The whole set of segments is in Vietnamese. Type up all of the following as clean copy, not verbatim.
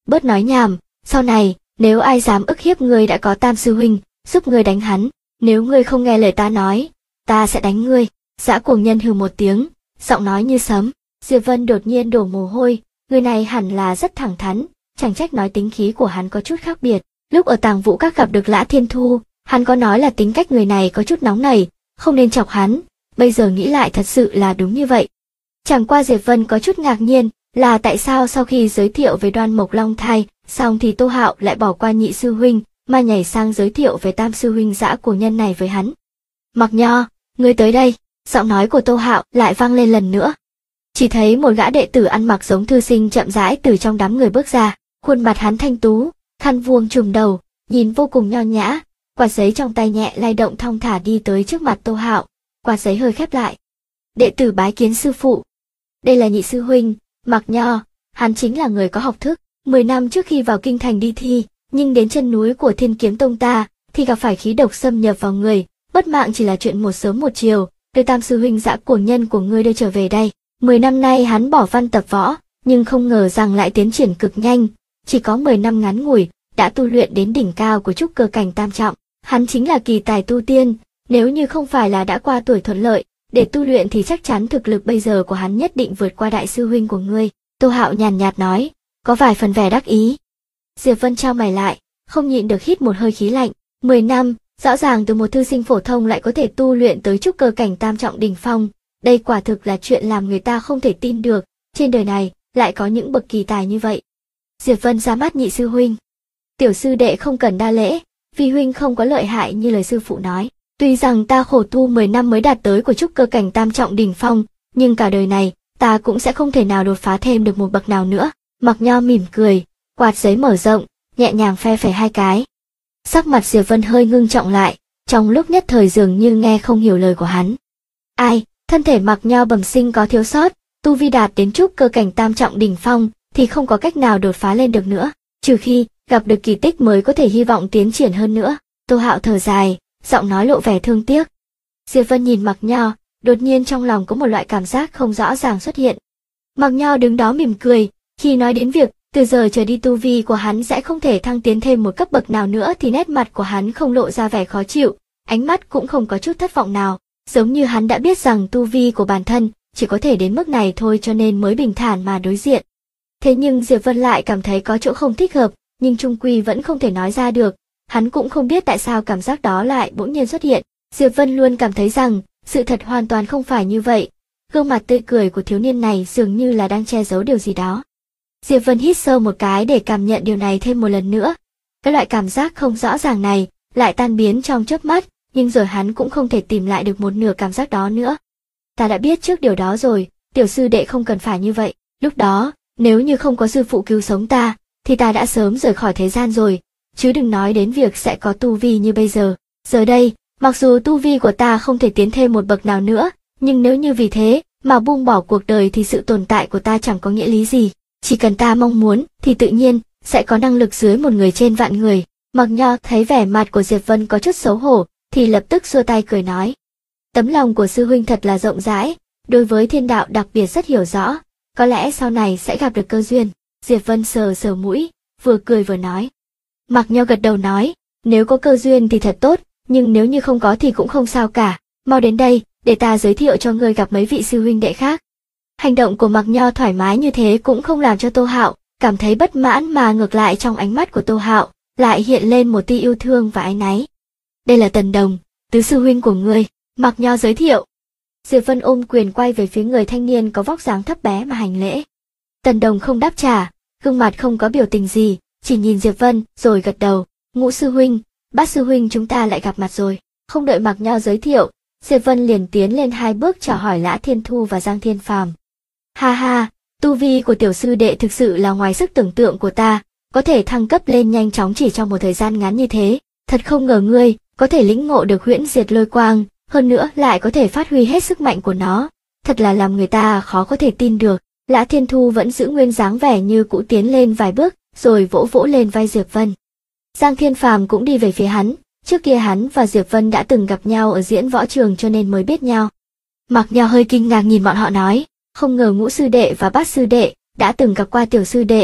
bớt nói nhảm, sau này, nếu ai dám ức hiếp ngươi đã có Tam sư huynh, giúp ngươi đánh hắn, nếu ngươi không nghe lời ta nói, ta sẽ đánh ngươi. Dã Cuồng Nhân hừ một tiếng, giọng nói như sấm. Diệp Vân đột nhiên đổ mồ hôi, người này hẳn là rất thẳng thắn, chẳng trách nói tính khí của hắn có chút khác biệt. Lúc ở Tàng Vũ Các gặp được Lã Thiên Thu, hắn có nói là tính cách người này có chút nóng nảy, không nên chọc hắn, bây giờ nghĩ lại thật sự là đúng như vậy. Chẳng qua Diệp Vân có chút ngạc nhiên, là tại sao sau khi giới thiệu về Đoan Mộc Long Thai, xong thì Tô Hạo lại bỏ qua nhị sư huynh, mà nhảy sang giới thiệu về Tam sư huynh Dã Cuồng Nhân này với hắn. Mặc Nho, ngươi tới đây, giọng nói của Tô Hạo lại vang lên lần nữa. Chỉ thấy một gã đệ tử ăn mặc giống thư sinh chậm rãi từ trong đám người bước ra, khuôn mặt hắn thanh tú, khăn vuông trùm đầu, nhìn vô cùng nho nhã, quạt giấy trong tay nhẹ lay động thong thả đi tới trước mặt Tô Hạo, quạt giấy hơi khép lại. Đệ tử bái kiến sư phụ. Đây là nhị sư huynh, Mặc Nho, hắn chính là người có học thức, 10 năm trước khi vào kinh thành đi thi, nhưng đến chân núi của Thiên Kiếm Tông ta, thì gặp phải khí độc xâm nhập vào người, mất mạng chỉ là chuyện một sớm một chiều, đưa Tam sư huynh Dã Cuồng Nhân của ngươi đưa trở về đây. 10 năm nay hắn bỏ văn tập võ, nhưng không ngờ rằng lại tiến triển cực nhanh, chỉ có 10 năm ngắn ngủi, đã tu luyện đến đỉnh cao của trúc cơ cảnh tam trọng. Hắn chính là kỳ tài tu tiên, nếu như không phải là đã qua tuổi thuận lợi, để tu luyện thì chắc chắn thực lực bây giờ của hắn nhất định vượt qua đại sư huynh của ngươi. Tô Hạo nhàn nhạt nói, có vài phần vẻ đắc ý. Diệp Vân chau mày lại, không nhịn được hít một hơi khí lạnh. 10 năm, rõ ràng từ một thư sinh phổ thông lại có thể tu luyện tới trúc cơ cảnh tam trọng đỉnh phong, đây quả thực là chuyện làm người ta không thể tin được, trên đời này lại có những bậc kỳ tài như vậy. Diệp Vân ra mắt nhị sư huynh. Tiểu sư đệ không cần đa lễ, vì huynh không có lợi hại như lời sư phụ nói. Tuy rằng ta khổ tu 10 năm mới đạt tới của trúc cơ cảnh tam trọng đỉnh phong, nhưng cả đời này, ta cũng sẽ không thể nào đột phá thêm được một bậc nào nữa. Mặc Nho mỉm cười, quạt giấy mở rộng, nhẹ nhàng phe phẩy hai cái. Sắc mặt Diệp Vân hơi ngưng trọng lại, trong lúc nhất thời dường như nghe không hiểu lời của hắn. Ai, thân thể Mặc Nho bẩm sinh có thiếu sót, tu vi đạt đến trúc cơ cảnh tam trọng đỉnh phong, thì không có cách nào đột phá lên được nữa, trừ khi gặp được kỳ tích mới có thể hy vọng tiến triển hơn nữa. Tô Hạo thở dài, giọng nói lộ vẻ thương tiếc. Diệp Vân nhìn Mặc Nho, đột nhiên trong lòng có một loại cảm giác không rõ ràng xuất hiện. Mặc Nho đứng đó mỉm cười, khi nói đến việc từ giờ trở đi tu vi của hắn sẽ không thể thăng tiến thêm một cấp bậc nào nữa thì nét mặt của hắn không lộ ra vẻ khó chịu, ánh mắt cũng không có chút thất vọng nào, giống như hắn đã biết rằng tu vi của bản thân chỉ có thể đến mức này thôi cho nên mới bình thản mà đối diện. Thế nhưng Diệp Vân lại cảm thấy có chỗ không thích hợp, nhưng chung quy vẫn không thể nói ra được, hắn cũng không biết tại sao cảm giác đó lại bỗng nhiên xuất hiện. Diệp Vân luôn cảm thấy rằng sự thật hoàn toàn không phải như vậy, gương mặt tươi cười của thiếu niên này dường như là đang che giấu điều gì đó. Diệp Vân hít sâu một cái để cảm nhận điều này thêm một lần nữa. Cái loại cảm giác không rõ ràng này lại tan biến trong chớp mắt, nhưng rồi hắn cũng không thể tìm lại được một nửa cảm giác đó nữa. Ta đã biết trước điều đó rồi, tiểu sư đệ không cần phải như vậy. Lúc đó, nếu như không có sư phụ cứu sống ta, thì ta đã sớm rời khỏi thế gian rồi, chứ đừng nói đến việc sẽ có tu vi như bây giờ. Giờ đây, mặc dù tu vi của ta không thể tiến thêm một bậc nào nữa, nhưng nếu như vì thế mà buông bỏ cuộc đời thì sự tồn tại của ta chẳng có nghĩa lý gì. Chỉ cần ta mong muốn thì tự nhiên sẽ có năng lực dưới một người trên vạn người. Mặc Nho thấy vẻ mặt của Diệp Vân có chút xấu hổ thì lập tức xua tay cười nói. Tấm lòng của sư huynh thật là rộng rãi, đối với thiên đạo đặc biệt rất hiểu rõ, có lẽ sau này sẽ gặp được cơ duyên. Diệp Vân sờ sờ mũi, vừa cười vừa nói. Mặc Nho gật đầu nói, nếu có cơ duyên thì thật tốt, nhưng nếu như không có thì cũng không sao cả, mau đến đây, để ta giới thiệu cho ngươi gặp mấy vị sư huynh đệ khác. Hành động của Mặc Nho thoải mái như thế cũng không làm cho Tô Hạo cảm thấy bất mãn, mà ngược lại trong ánh mắt của Tô Hạo lại hiện lên một tia yêu thương và áy náy. Đây là Tần Đồng, tứ sư huynh của ngươi, Mặc Nho giới thiệu. Diệp Vân ôm quyền quay về phía người thanh niên có vóc dáng thấp bé mà hành lễ. Tần Đồng không đáp trả, gương mặt không có biểu tình gì, chỉ nhìn Diệp Vân rồi gật đầu. Ngũ sư huynh, bát sư huynh, chúng ta lại gặp mặt rồi. Không đợi Mặc Nho giới thiệu, Diệp Vân liền tiến lên 2 bước chào hỏi Lã Thiên Thu và Giang Thiên Phàm. Ha ha, tu vi của tiểu sư đệ thực sự là ngoài sức tưởng tượng của ta, có thể thăng cấp lên nhanh chóng chỉ trong một thời gian ngắn như thế. Thật không ngờ ngươi có thể lĩnh ngộ được huyễn diệt lôi quang, hơn nữa lại có thể phát huy hết sức mạnh của nó. Thật là làm người ta khó có thể tin được. Lã Thiên Thu vẫn giữ nguyên dáng vẻ như cũ, tiến lên vài bước rồi vỗ vỗ lên vai Diệp Vân. Giang Thiên Phàm cũng đi về phía hắn, trước kia hắn và Diệp Vân đã từng gặp nhau ở diễn võ trường cho nên mới biết nhau. Mặc Nho hơi kinh ngạc nhìn bọn họ nói, không ngờ Ngũ sư đệ và Bát sư đệ đã từng gặp qua tiểu sư đệ,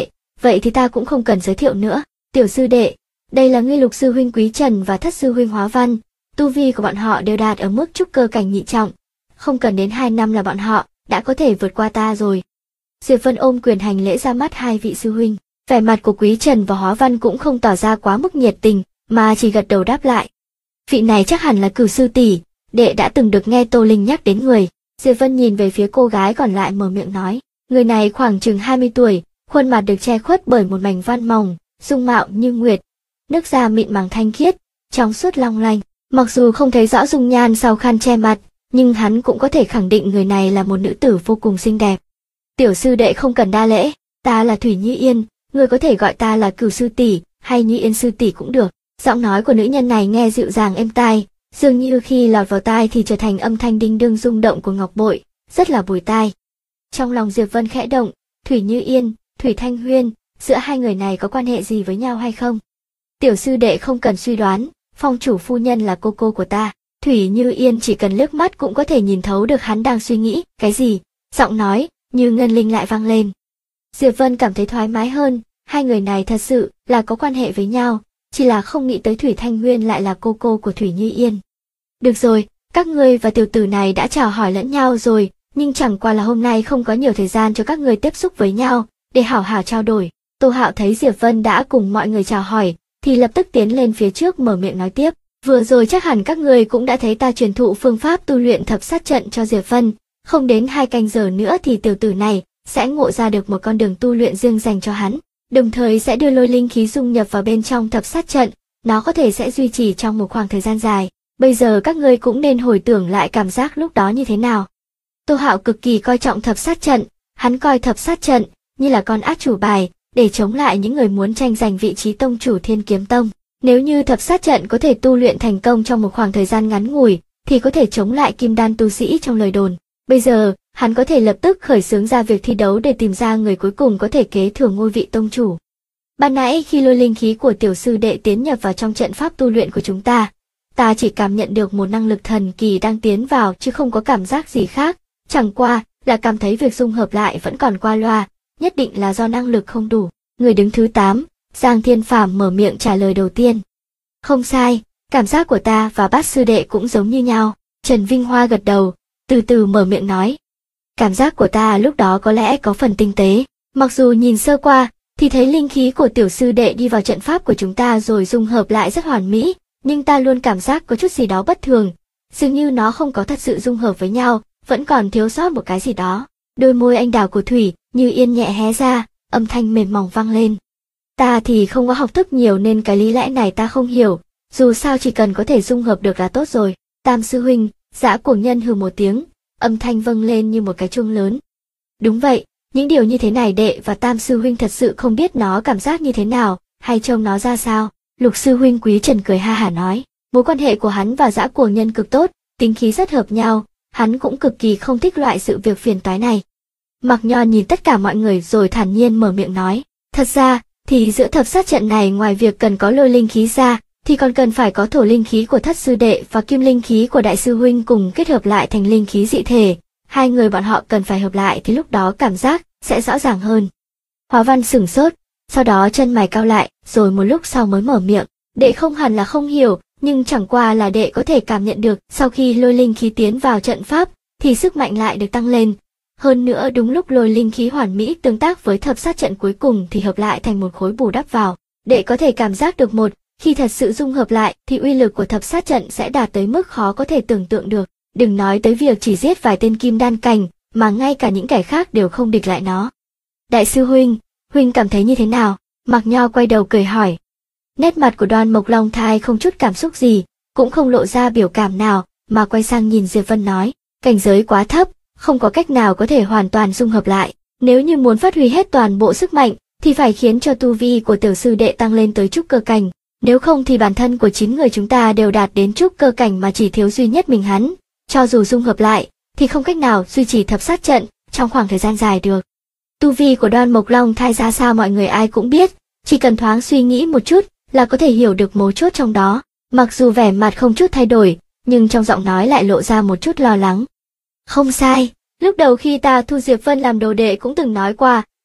vậy thì ta cũng không cần giới thiệu nữa. Tiểu sư đệ, đây là ngươi Lục sư huynh Quý Trần và Thất sư huynh Hóa Văn, tu vi của bọn họ đều đạt ở mức trúc cơ cảnh nhị trọng. Không cần đến 2 năm là bọn họ đã có thể vượt qua ta rồi. Diệp Vân ôm quyền hành lễ ra mắt hai vị sư huynh. Vẻ mặt của Quý Trần và Hóa Văn cũng không tỏ ra quá mức nhiệt tình, mà chỉ gật đầu đáp lại. Vị này chắc hẳn là Cửu sư tỷ, đệ đã từng được nghe Tô Linh nhắc đến người. Diệp Vân nhìn về phía cô gái còn lại mở miệng nói, người này khoảng chừng 20 tuổi, khuôn mặt được che khuất bởi một mảnh văn mỏng, dung mạo như nguyệt, nước da mịn màng thanh khiết, trong suốt long lanh. Mặc dù không thấy rõ dung nhan sau khăn che mặt, nhưng hắn cũng có thể khẳng định người này là một nữ tử vô cùng xinh đẹp. Tiểu sư đệ không cần đa lễ, ta là Thủy Như Yên, người có thể gọi ta là Cửu sư tỷ hay Như Yên sư tỷ cũng được. Giọng nói của nữ nhân này nghe dịu dàng êm tai, dường như khi lọt vào tai thì trở thành âm thanh đinh đương rung động của ngọc bội, rất là bùi tai. Trong lòng Diệp Vân khẽ động, Thủy Như Yên, Thủy Thanh Huyên, giữa hai người này có quan hệ gì với nhau hay không? Tiểu sư đệ không cần suy đoán, phong chủ phu nhân là cô của ta. Thủy Như Yên chỉ cần liếc mắt cũng có thể nhìn thấu được hắn đang suy nghĩ cái gì. Giọng nói như ngân linh lại vang lên. Diệp Vân cảm thấy thoải mái hơn, hai người này thật sự là có quan hệ với nhau, chỉ là không nghĩ tới Thủy Thanh Huyên lại là cô của Thủy Như Yên. Được rồi, các ngươi và tiểu tử này đã chào hỏi lẫn nhau rồi, nhưng chẳng qua là hôm nay không có nhiều thời gian cho các ngươi tiếp xúc với nhau, để hảo hảo trao đổi. Tô Hạo thấy Diệp Vân đã cùng mọi người chào hỏi, thì lập tức tiến lên phía trước mở miệng nói tiếp. Vừa rồi chắc hẳn các ngươi cũng đã thấy ta truyền thụ phương pháp tu luyện thập sát trận cho Diệp Vân, không đến 2 canh giờ nữa thì tiểu tử này sẽ ngộ ra được một con đường tu luyện riêng dành cho hắn, đồng thời sẽ đưa lôi linh khí dung nhập vào bên trong thập sát trận, nó có thể sẽ duy trì trong một khoảng thời gian dài. Bây giờ các ngươi cũng nên hồi tưởng lại cảm giác lúc đó như thế nào. Tô Hạo cực kỳ coi trọng thập sát trận, hắn coi thập sát trận như là con át chủ bài để chống lại những người muốn tranh giành vị trí tông chủ Thiên Kiếm Tông. Nếu như thập sát trận có thể tu luyện thành công trong một khoảng thời gian ngắn ngủi, thì có thể chống lại kim đan tu sĩ trong lời đồn. Bây giờ, hắn có thể lập tức khởi xướng ra việc thi đấu để tìm ra người cuối cùng có thể kế thừa ngôi vị tông chủ. Ban nãy khi lôi linh khí của tiểu sư đệ tiến nhập vào trong trận pháp tu luyện của chúng ta chỉ cảm nhận được một năng lực thần kỳ đang tiến vào chứ không có cảm giác gì khác, chẳng qua là cảm thấy việc dung hợp lại vẫn còn qua loa, nhất định là do năng lực không đủ. Người đứng thứ 8, Giang Thiên Phàm mở miệng trả lời đầu tiên. Không sai, cảm giác của ta và Bát sư đệ cũng giống như nhau. Trần Vinh Hoa gật đầu, từ từ mở miệng nói. Cảm giác của ta lúc đó có lẽ có phần tinh tế, mặc dù nhìn sơ qua thì thấy linh khí của tiểu sư đệ đi vào trận pháp của chúng ta rồi dung hợp lại rất hoàn mỹ, nhưng ta luôn cảm giác có chút gì đó bất thường, dường như nó không có thật sự dung hợp với nhau, vẫn còn thiếu sót một cái gì đó. Đôi môi anh đào của Thủy Như Yên nhẹ hé ra, âm thanh mềm mỏng vang lên. Ta thì không có học thức nhiều nên cái lý lẽ này ta không hiểu, dù sao chỉ cần có thể dung hợp được là tốt rồi. Tam sư huynh, Dã Cuồng Nhân hừ một tiếng, âm thanh vang lên như một cái chuông lớn. Đúng vậy, những điều như thế này đệ và Tam sư huynh thật sự không biết nó cảm giác như thế nào, hay trông nó ra sao. Lục sư huynh Quý Trần cười ha hả nói, mối quan hệ của hắn và Dã Cuồng Nhân cực tốt, tính khí rất hợp nhau, hắn cũng cực kỳ không thích loại sự việc phiền toái này. Mạc Nho nhìn tất cả mọi người rồi thản nhiên mở miệng nói, thật ra thì giữa thập sát trận này ngoài việc cần có lôi linh khí ra, thì còn cần phải có thổ linh khí của Thất sư đệ và kim linh khí của Đại sư huynh cùng kết hợp lại thành linh khí dị thể. Hai người bọn họ cần phải hợp lại thì lúc đó cảm giác sẽ rõ ràng hơn. Hóa Văn sửng sốt, sau đó chân mày cau lại, rồi một lúc sau mới mở miệng. Đệ không hẳn là không hiểu, nhưng chẳng qua là đệ có thể cảm nhận được sau khi lôi linh khí tiến vào trận pháp, thì sức mạnh lại được tăng lên. Hơn nữa đúng lúc lôi linh khí hoàn mỹ tương tác với thập sát trận cuối cùng thì hợp lại thành một khối bù đắp vào. Đệ có thể cảm giác được khi thật sự dung hợp lại thì uy lực của thập sát trận sẽ đạt tới mức khó có thể tưởng tượng được. Đừng nói tới việc chỉ giết vài tên kim đan cảnh, mà ngay cả những kẻ khác đều không địch lại nó. Đại sư huynh cảm thấy như thế nào? Mạc Nho quay đầu cười hỏi. Nét mặt của Đoan Mộc Long Thai không chút cảm xúc gì, cũng không lộ ra biểu cảm nào, mà quay sang nhìn Diệp Vân nói, cảnh giới quá thấp, không có cách nào có thể hoàn toàn dung hợp lại. Nếu như muốn phát huy hết toàn bộ sức mạnh, thì phải khiến cho tu vi của tiểu sư đệ tăng lên tới trúc cơ cảnh. Nếu không thì bản thân của 9 người chúng ta đều đạt đến trúc cơ cảnh mà chỉ thiếu duy nhất mình hắn. Cho dù dung hợp lại, thì không cách nào duy trì thập sát trận trong khoảng thời gian dài được. Tu vi của Đoan Mộc Long Thai ra sao mọi người ai cũng biết, chỉ cần thoáng suy nghĩ một chút là có thể hiểu được mấu chốt trong đó. Mặc dù vẻ mặt không chút thay đổi, nhưng trong giọng nói lại lộ ra một chút lo lắng. Không sai, lúc đầu khi ta thu Diệp Vân làm đồ đệ cũng từng nói qua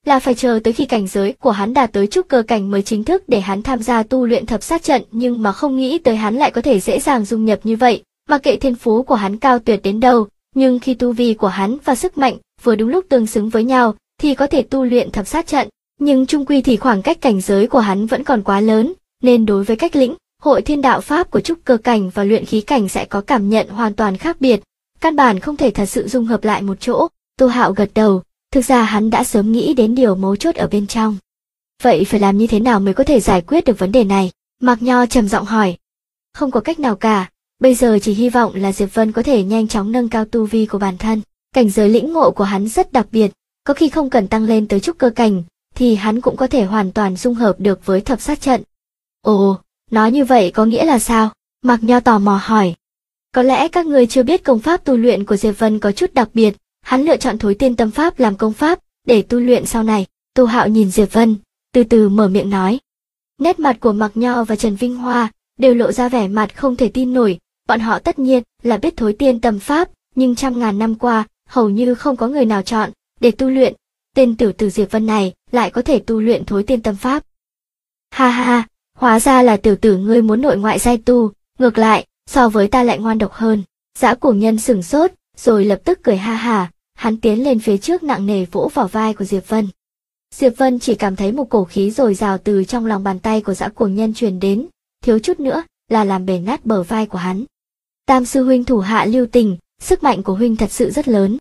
là phải chờ tới khi cảnh giới của hắn đạt tới trúc cơ cảnh mới chính thức để hắn tham gia tu luyện thập sát trận, nhưng mà không nghĩ tới hắn lại có thể dễ dàng dung nhập như vậy, mặc kệ thiên phú của hắn cao tuyệt đến đâu, nhưng khi tu vi của hắn và sức mạnh vừa đúng lúc tương xứng với nhau thì có thể tu luyện thập sát trận, nhưng chung quy thì khoảng cách cảnh giới của hắn vẫn còn quá lớn, nên đối với cách lĩnh hội thiên đạo pháp của trúc cơ cảnh và luyện khí cảnh sẽ có cảm nhận hoàn toàn khác biệt, căn bản không thể thật sự dung hợp lại một chỗ. Tô Hạo gật đầu, thực ra hắn đã sớm nghĩ đến điều mấu chốt ở bên trong. Vậy phải làm như thế nào mới có thể giải quyết được vấn đề này? Mạc Nho trầm giọng hỏi. Không có cách nào cả, bây giờ chỉ hy vọng là Diệp Vân có thể nhanh chóng nâng cao tu vi của bản thân. Cảnh giới lĩnh ngộ của hắn rất đặc biệt, có khi không cần tăng lên tới trúc cơ cảnh, thì hắn cũng có thể hoàn toàn dung hợp được với thập sát trận. Ồ, nói như vậy có nghĩa là sao? Mạc Nho tò mò hỏi. Có lẽ các người chưa biết công pháp tu luyện của Diệp Vân có chút đặc biệt, hắn lựa chọn Thối Tiên Tâm Pháp làm công pháp để tu luyện sau này. Tô Hạo nhìn Diệp Vân, từ từ mở miệng nói. Nét mặt của Mạc Nho và Trần Vinh Hoa đều lộ ra vẻ mặt không thể tin nổi, bọn họ tất nhiên là biết Thối Tiên Tâm Pháp, nhưng trăm ngàn năm qua, hầu như không có người nào chọn để tu luyện, tên tiểu tử Diệp Vân này lại có thể tu luyện Thối Tiên Tâm Pháp. Ha ha ha, hóa ra là tiểu tử ngươi muốn nội ngoại giai tu, ngược lại, so với ta lại ngoan độc hơn. Dã Cuồng Nhân sửng sốt, rồi lập tức cười ha hả, hắn tiến lên phía trước nặng nề vỗ vào vai của Diệp Vân. Diệp Vân chỉ cảm thấy một cổ khí dồi dào từ trong lòng bàn tay của Dã Cuồng Nhân truyền đến, thiếu chút nữa là làm bể nát bờ vai của hắn. Tam sư huynh thủ hạ lưu tình, sức mạnh của huynh thật sự rất lớn.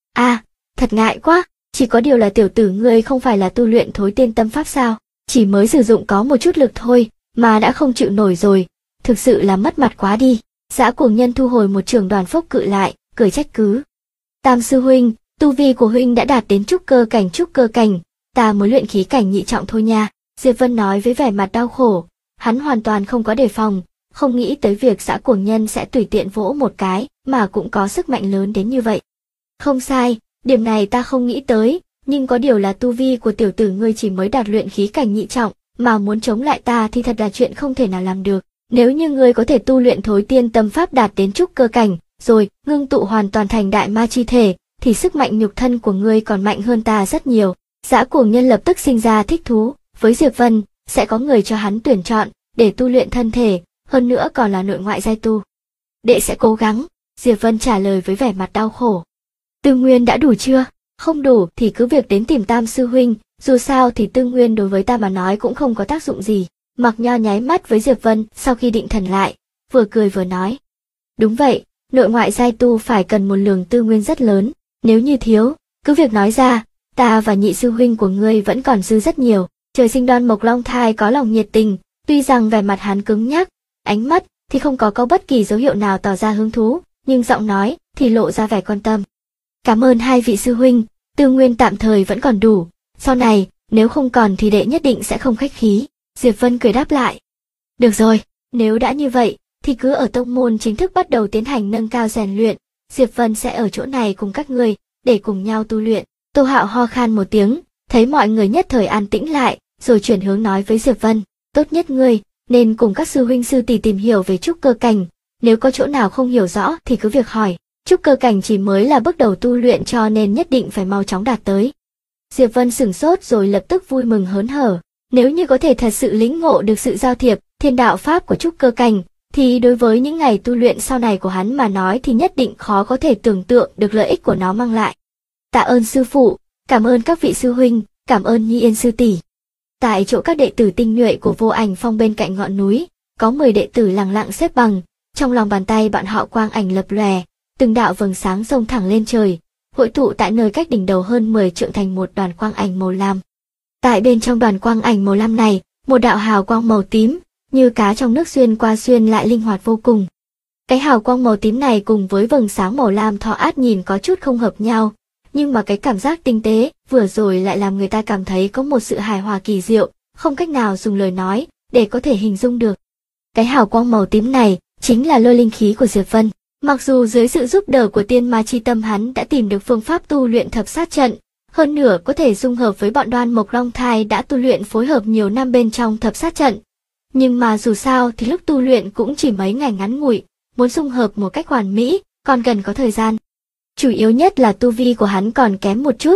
Thật ngại quá, chỉ có điều là tiểu tử ngươi không phải là tu luyện Thối Tiên Tâm Pháp sao? Chỉ mới sử dụng có một chút lực thôi, mà đã không chịu nổi rồi, thực sự là mất mặt quá đi. Dã Cuồng Nhân thu hồi một trường đoàn phốc cự lại, cười trách cứ. Tam sư huynh, tu vi của huynh đã đạt đến trúc cơ cảnh, ta mới luyện khí cảnh nhị trọng thôi nha. Diệp Vân nói với vẻ mặt đau khổ, hắn hoàn toàn không có đề phòng, không nghĩ tới việc Dã Cuồng Nhân sẽ tùy tiện vỗ một cái, mà cũng có sức mạnh lớn đến như vậy. Không sai, điểm này ta không nghĩ tới, nhưng có điều là tu vi của tiểu tử ngươi chỉ mới đạt luyện khí cảnh nhị trọng, mà muốn chống lại ta thì thật là chuyện không thể nào làm được. Nếu như ngươi có thể tu luyện Thối Tiên Tâm Pháp đạt đến trúc cơ cảnh, rồi ngưng tụ hoàn toàn thành đại ma chi thể, thì sức mạnh nhục thân của ngươi còn mạnh hơn ta rất nhiều. Dã Cuồng Nhân lập tức sinh ra thích thú, với Diệp Vân, sẽ có người cho hắn tuyển chọn, để tu luyện thân thể, hơn nữa còn là nội ngoại giai tu. Đệ sẽ cố gắng, Diệp Vân trả lời với vẻ mặt đau khổ. Tư nguyên đã đủ chưa? Không đủ thì cứ việc đến tìm Tam sư huynh, dù sao thì tư nguyên đối với ta mà nói cũng không có tác dụng gì. Mạc Nho nháy mắt với Diệp Vân sau khi định thần lại, vừa cười vừa nói. Đúng vậy, nội ngoại giai tu phải cần một lượng tư nguyên rất lớn, nếu như thiếu, cứ việc nói ra, ta và nhị sư huynh của ngươi vẫn còn dư rất nhiều. Trời sinh Đoan Mộc Long Thai có lòng nhiệt tình, tuy rằng vẻ mặt hắn cứng nhắc, ánh mắt thì không có bất kỳ dấu hiệu nào tỏ ra hứng thú, nhưng giọng nói thì lộ ra vẻ quan tâm. Cảm ơn hai vị sư huynh, tư nguyên tạm thời vẫn còn đủ, sau này, nếu không còn thì đệ nhất định sẽ không khách khí. Diệp Vân cười đáp lại. Được rồi, nếu đã như vậy, thì cứ ở tông môn chính thức bắt đầu tiến hành nâng cao rèn luyện, Diệp Vân sẽ ở chỗ này cùng các ngươi, để cùng nhau tu luyện. Tô Hạo ho khan một tiếng, thấy mọi người nhất thời an tĩnh lại, rồi chuyển hướng nói với Diệp Vân, tốt nhất ngươi nên cùng các sư huynh sư tỷ tìm hiểu về trúc cơ cảnh, nếu có chỗ nào không hiểu rõ thì cứ việc hỏi, trúc cơ cảnh chỉ mới là bước đầu tu luyện cho nên nhất định phải mau chóng đạt tới. Diệp Vân sửng sốt rồi lập tức vui mừng hớn hở, nếu như có thể thật sự lĩnh ngộ được sự giao thiệp, thiên đạo pháp của trúc cơ cảnh, thì đối với những ngày tu luyện sau này của hắn mà nói thì nhất định khó có thể tưởng tượng được lợi ích của nó mang lại. Tạ ơn sư phụ, cảm ơn các vị sư huynh, cảm ơn Nhi Yên sư tỷ. Tại chỗ các đệ tử tinh nhuệ của Vô Ảnh Phong bên cạnh ngọn núi, có 10 đệ tử lặng lặng xếp bằng, trong lòng bàn tay bọn họ quang ảnh lập lòe, từng đạo vầng sáng xông thẳng lên trời, hội tụ tại nơi cách đỉnh đầu hơn 10 trượng thành một đoàn quang ảnh màu lam. Tại bên trong đoàn quang ảnh màu lam này, một đạo hào quang màu tím, như cá trong nước xuyên qua xuyên lại linh hoạt vô cùng. Cái hào quang màu tím này cùng với vầng sáng màu lam thọ át nhìn có chút không hợp nhau, nhưng mà cái cảm giác tinh tế vừa rồi lại làm người ta cảm thấy có một sự hài hòa kỳ diệu, không cách nào dùng lời nói để có thể hình dung được. Cái hào quang màu tím này chính là lôi linh khí của Diệp Vân. Mặc dù dưới sự giúp đỡ của tiên ma chi tâm hắn đã tìm được phương pháp tu luyện thập sát trận, hơn nữa có thể dung hợp với bọn Đoan Mộc Long Thai đã tu luyện phối hợp nhiều năm bên trong thập sát trận. Nhưng mà dù sao thì lúc tu luyện cũng chỉ mấy ngày ngắn ngủi, muốn dung hợp một cách hoàn mỹ, còn cần có thời gian. Chủ yếu nhất là tu vi của hắn còn kém một chút,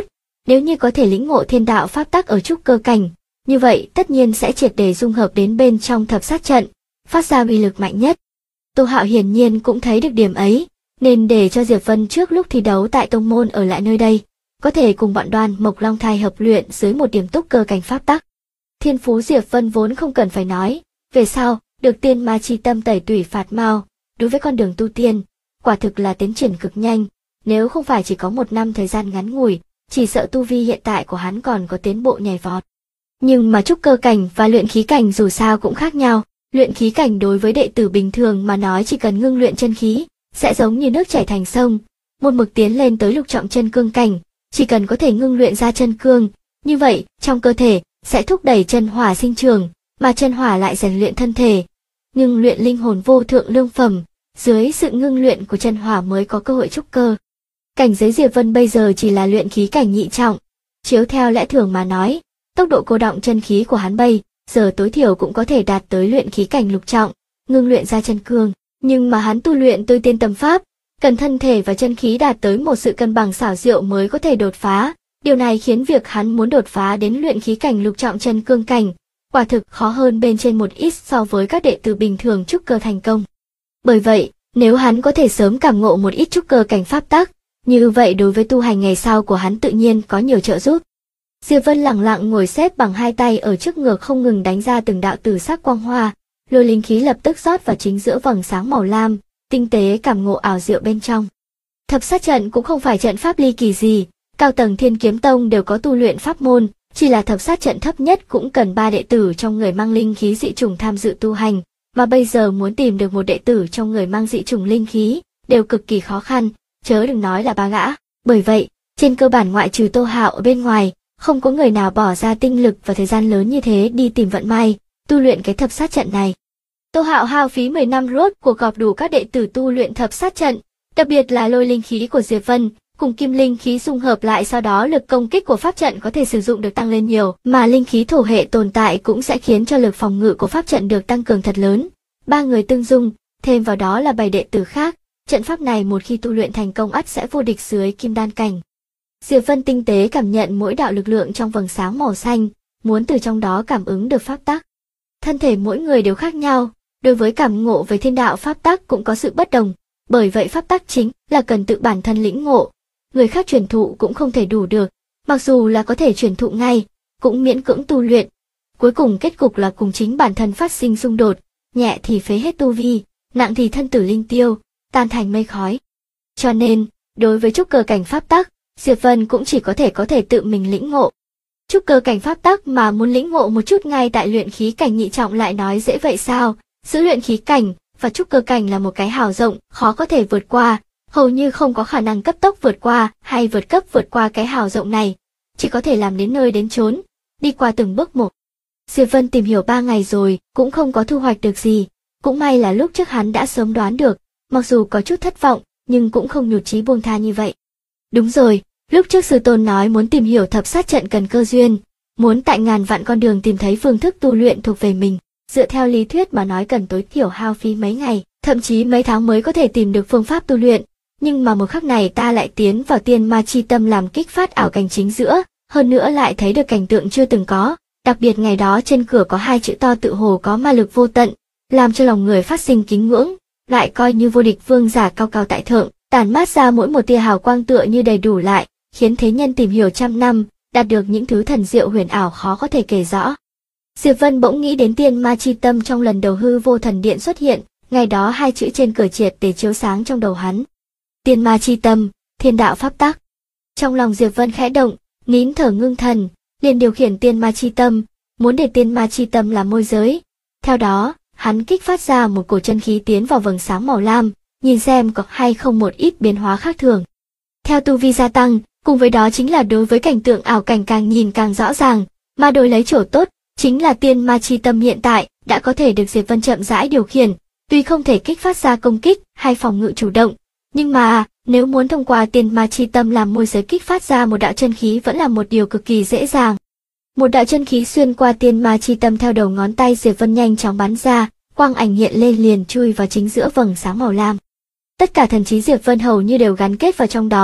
Nếu như có thể lĩnh ngộ thiên đạo pháp tắc ở trúc cơ cảnh, như vậy tất nhiên sẽ triệt để dung hợp đến bên trong thập sát trận, phát ra uy lực mạnh nhất. Tô Hạo hiển nhiên cũng thấy được điểm ấy, nên để cho Diệp Vân trước lúc thi đấu tại tông môn ở lại nơi đây, có thể cùng bọn Đoan Mộc Long Thai hợp luyện dưới một điểm túc cơ cảnh pháp tắc. Thiên phú Diệp Vân vốn không cần phải nói, về sau được tiên ma chi tâm tẩy tủy phạt mao, đối với con đường tu tiên, quả thực là tiến triển cực nhanh. Nếu không phải chỉ có 1 năm thời gian ngắn ngủi, chỉ sợ tu vi hiện tại của hắn còn có tiến bộ nhảy vọt. Nhưng mà trúc cơ cảnh và luyện khí cảnh dù sao cũng khác nhau. Luyện khí cảnh đối với đệ tử bình thường mà nói chỉ cần ngưng luyện chân khí, sẽ giống như nước chảy thành sông, một mực tiến lên tới lục trọng chân cương cảnh, chỉ cần có thể ngưng luyện ra chân cương, như vậy trong cơ thể sẽ thúc đẩy chân hỏa sinh trưởng, mà chân hỏa lại rèn luyện thân thể, ngưng luyện linh hồn vô thượng lương phẩm, dưới sự ngưng luyện của chân hỏa mới có cơ hội trúc cơ. Cảnh giới Diệp Vân bây giờ chỉ là luyện khí cảnh nhị trọng, chiếu theo lẽ thường mà nói, tốc độ cô đọng chân khí của hắn bây giờ tối thiểu cũng có thể đạt tới luyện khí cảnh lục trọng, ngưng luyện ra chân cương, nhưng mà hắn tu luyện tôi tiên tâm pháp, cần thân thể và chân khí đạt tới một sự cân bằng xảo diệu mới có thể đột phá, điều này khiến việc hắn muốn đột phá đến luyện khí cảnh lục trọng chân cương cảnh, quả thực khó hơn bên trên một ít so với các đệ tử bình thường trúc cơ thành công. Bởi vậy, nếu hắn có thể sớm cảm ngộ một ít trúc cơ cảnh pháp tắc, như vậy đối với tu hành ngày sau của hắn tự nhiên có nhiều trợ giúp. Diệp Vân lặng lặng ngồi xếp bằng hai tay ở trước ngực không ngừng đánh ra từng đạo tử sắc quang hoa, lôi linh khí lập tức rót vào chính giữa vầng sáng màu lam, tinh tế cảm ngộ ảo diệu bên trong. Thập sát trận cũng không phải trận pháp ly kỳ gì, cao tầng Thiên Kiếm Tông đều có tu luyện pháp môn, chỉ là thập sát trận thấp nhất cũng cần 3 đệ tử trong người mang linh khí dị chủng tham dự tu hành, mà bây giờ muốn tìm được một đệ tử trong người mang dị chủng linh khí, đều cực kỳ khó khăn, chớ đừng nói là 3 gã. Bởi vậy, trên cơ bản ngoại trừ Tô Hạo ở bên ngoài, không có người nào bỏ ra tinh lực và thời gian lớn như thế đi tìm vận may, tu luyện cái thập sát trận này. Tô Hạo hao phí 10 năm rốt cuộc gọp đủ các đệ tử tu luyện thập sát trận, đặc biệt là lôi linh khí của Diệp Vân, cùng kim linh khí dung hợp lại, sau đó lực công kích của pháp trận có thể sử dụng được tăng lên nhiều, mà linh khí thổ hệ tồn tại cũng sẽ khiến cho lực phòng ngự của pháp trận được tăng cường thật lớn. 3 người tương dung, thêm vào đó là 7 đệ tử khác, trận pháp này một khi tu luyện thành công ắt sẽ vô địch dưới kim đan cảnh. Diệp Vân tinh tế cảm nhận mỗi đạo lực lượng trong vầng sáng màu xanh, muốn từ trong đó cảm ứng được pháp tắc. Thân thể mỗi người đều khác nhau, đối với cảm ngộ về thiên đạo pháp tắc cũng có sự bất đồng, bởi vậy pháp tắc chính là cần tự bản thân lĩnh ngộ, người khác truyền thụ cũng không thể đủ được, mặc dù là có thể truyền thụ ngay, cũng miễn cưỡng tu luyện. Cuối cùng kết cục là cùng chính bản thân phát sinh xung đột, nhẹ thì phế hết tu vi, nặng thì thân tử linh tiêu, tan thành mây khói. Cho nên, đối với trúc cơ cảnh pháp tắc, Diệp Vân cũng chỉ có thể tự mình lĩnh ngộ. Trúc cơ cảnh pháp tắc mà muốn lĩnh ngộ một chút ngay tại luyện khí cảnh nhị trọng lại nói dễ vậy sao? Giữa luyện khí cảnh và trúc cơ cảnh là một cái hào rộng, khó có thể vượt qua, hầu như không có khả năng cấp tốc vượt qua hay vượt cấp vượt qua cái hào rộng này, chỉ có thể làm đến nơi đến chốn, đi qua từng bước một. Diệp Vân tìm hiểu 3 ngày rồi, cũng không có thu hoạch được gì, cũng may là lúc trước hắn đã sớm đoán được, mặc dù có chút thất vọng, nhưng cũng không nhụt chí buông tha như vậy. Đúng rồi, lúc trước sư tôn nói muốn tìm hiểu thập sát trận cần cơ duyên, muốn tại ngàn vạn con đường tìm thấy phương thức tu luyện thuộc về mình. Dựa theo lý thuyết mà nói cần tối thiểu hao phí mấy ngày, thậm chí mấy tháng mới có thể tìm được phương pháp tu luyện, nhưng mà một khắc này ta lại tiến vào tiên ma chi tâm làm kích phát ảo cảnh chính giữa, hơn nữa lại thấy được cảnh tượng chưa từng có, đặc biệt ngày đó trên cửa có 2 chữ to tự hồ có ma lực vô tận, làm cho lòng người phát sinh kính ngưỡng, lại coi như vô địch vương giả cao cao tại thượng, tản mát ra mỗi một tia hào quang tựa như đầy đủ lại, khiến thế nhân tìm hiểu trăm năm, đạt được những thứ thần diệu huyền ảo khó có thể kể rõ. Diệp Vân bỗng nghĩ đến tiên ma chi tâm trong lần đầu hư vô thần điện xuất hiện, ngày đó 2 chữ trên cửa triệt để chiếu sáng trong đầu hắn. Tiên ma chi tâm, thiên đạo pháp tắc. Trong lòng Diệp Vân khẽ động, nín thở ngưng thần, liền điều khiển tiên ma chi tâm, muốn để tiên ma chi tâm làm môi giới. Theo đó, hắn kích phát ra một cổ chân khí tiến vào vầng sáng màu lam, nhìn xem có hay không một ít biến hóa khác thường. Theo tu vi gia tăng, cùng với đó chính là đối với cảnh tượng ảo cảnh càng nhìn càng rõ ràng, mà đổi lấy chỗ tốt, chính là tiên ma chi tâm hiện tại đã có thể được Diệp Vân chậm rãi điều khiển, tuy không thể kích phát ra công kích hay phòng ngự chủ động, nhưng mà nếu muốn thông qua tiên ma chi tâm làm môi giới kích phát ra một đạo chân khí vẫn là một điều cực kỳ dễ dàng. Một đạo chân khí xuyên qua tiên ma chi tâm theo đầu ngón tay Diệp Vân nhanh chóng bắn ra, quang ảnh hiện lên liền chui vào chính giữa vầng sáng màu lam. Tất cả thần trí Diệp Vân hầu như đều gắn kết vào trong đó,